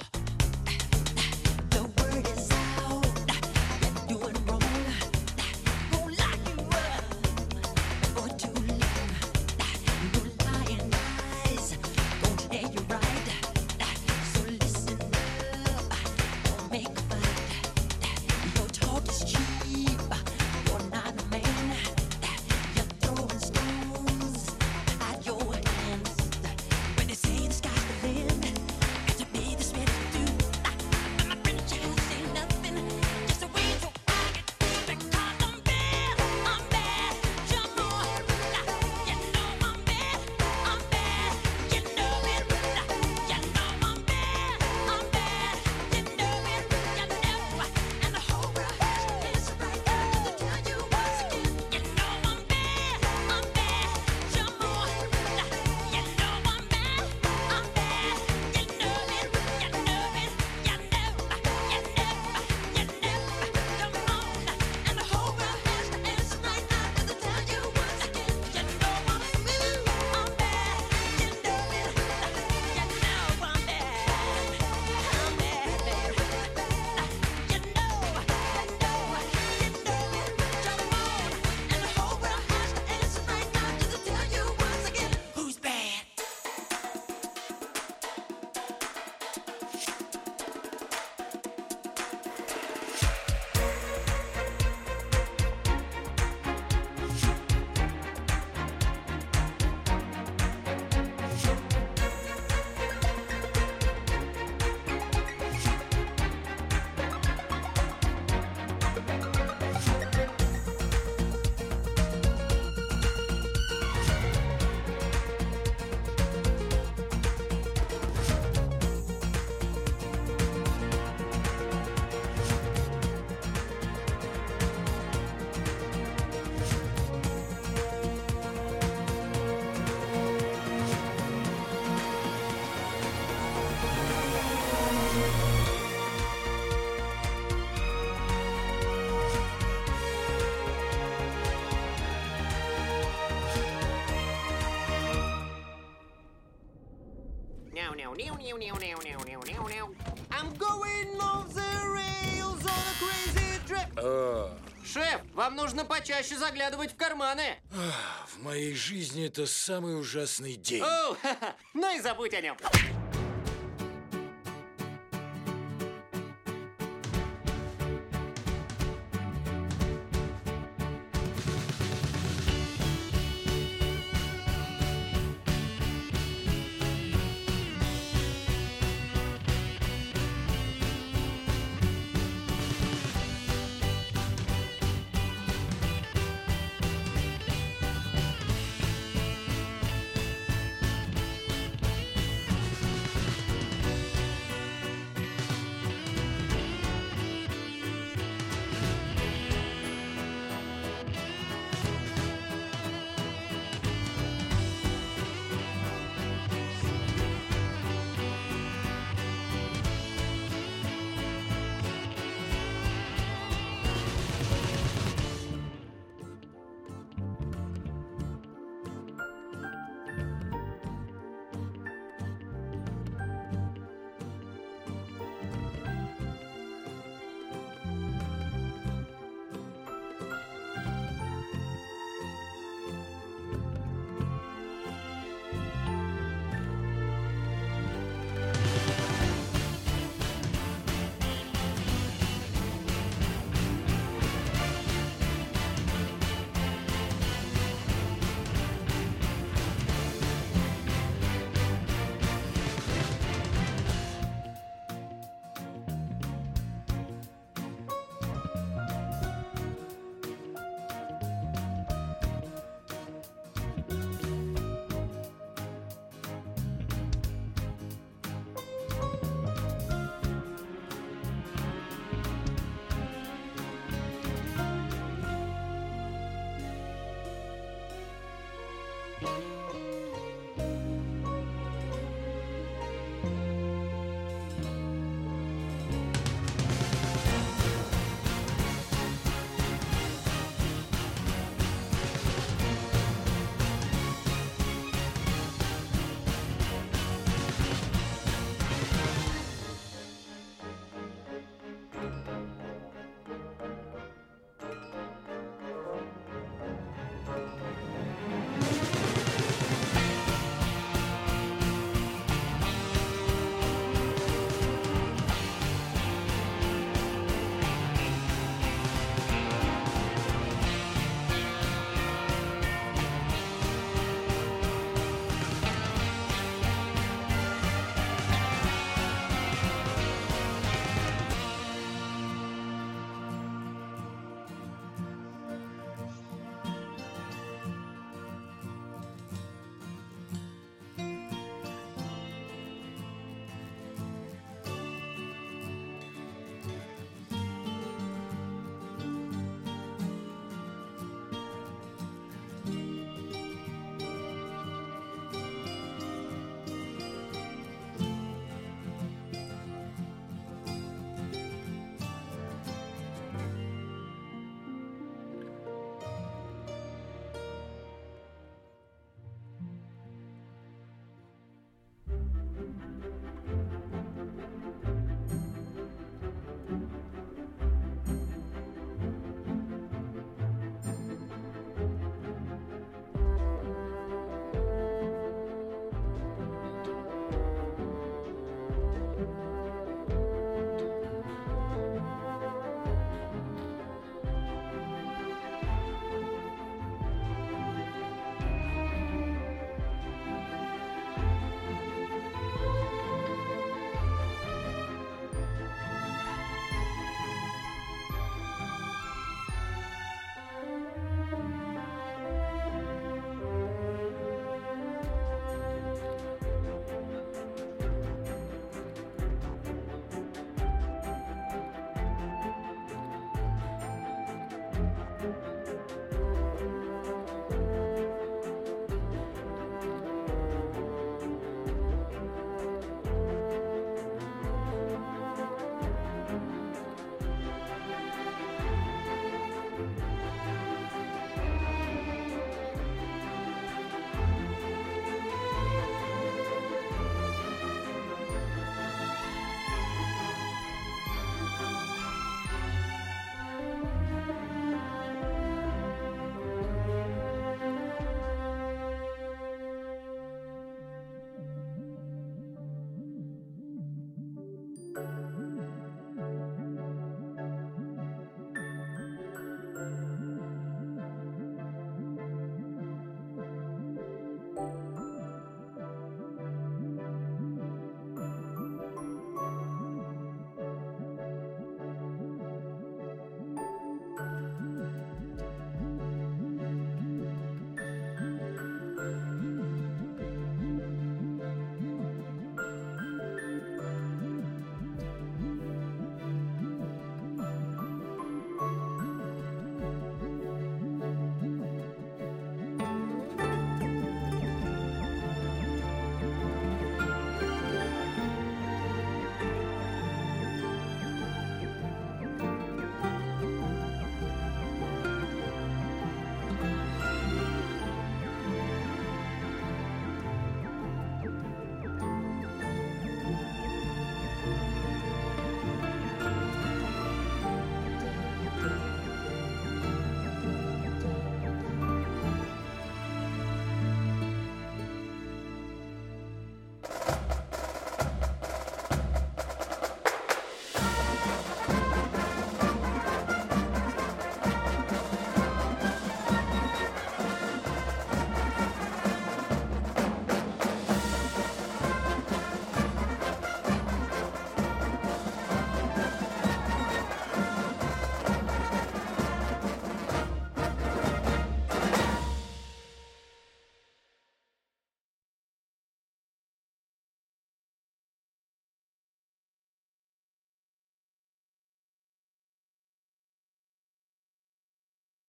I'm going off the rails on a crazy trip. А, Шеф, вам нужно почаще заглядывать в карманы. В моей жизни это самый ужасный день. О, ха-ха, ну и забудь о нем.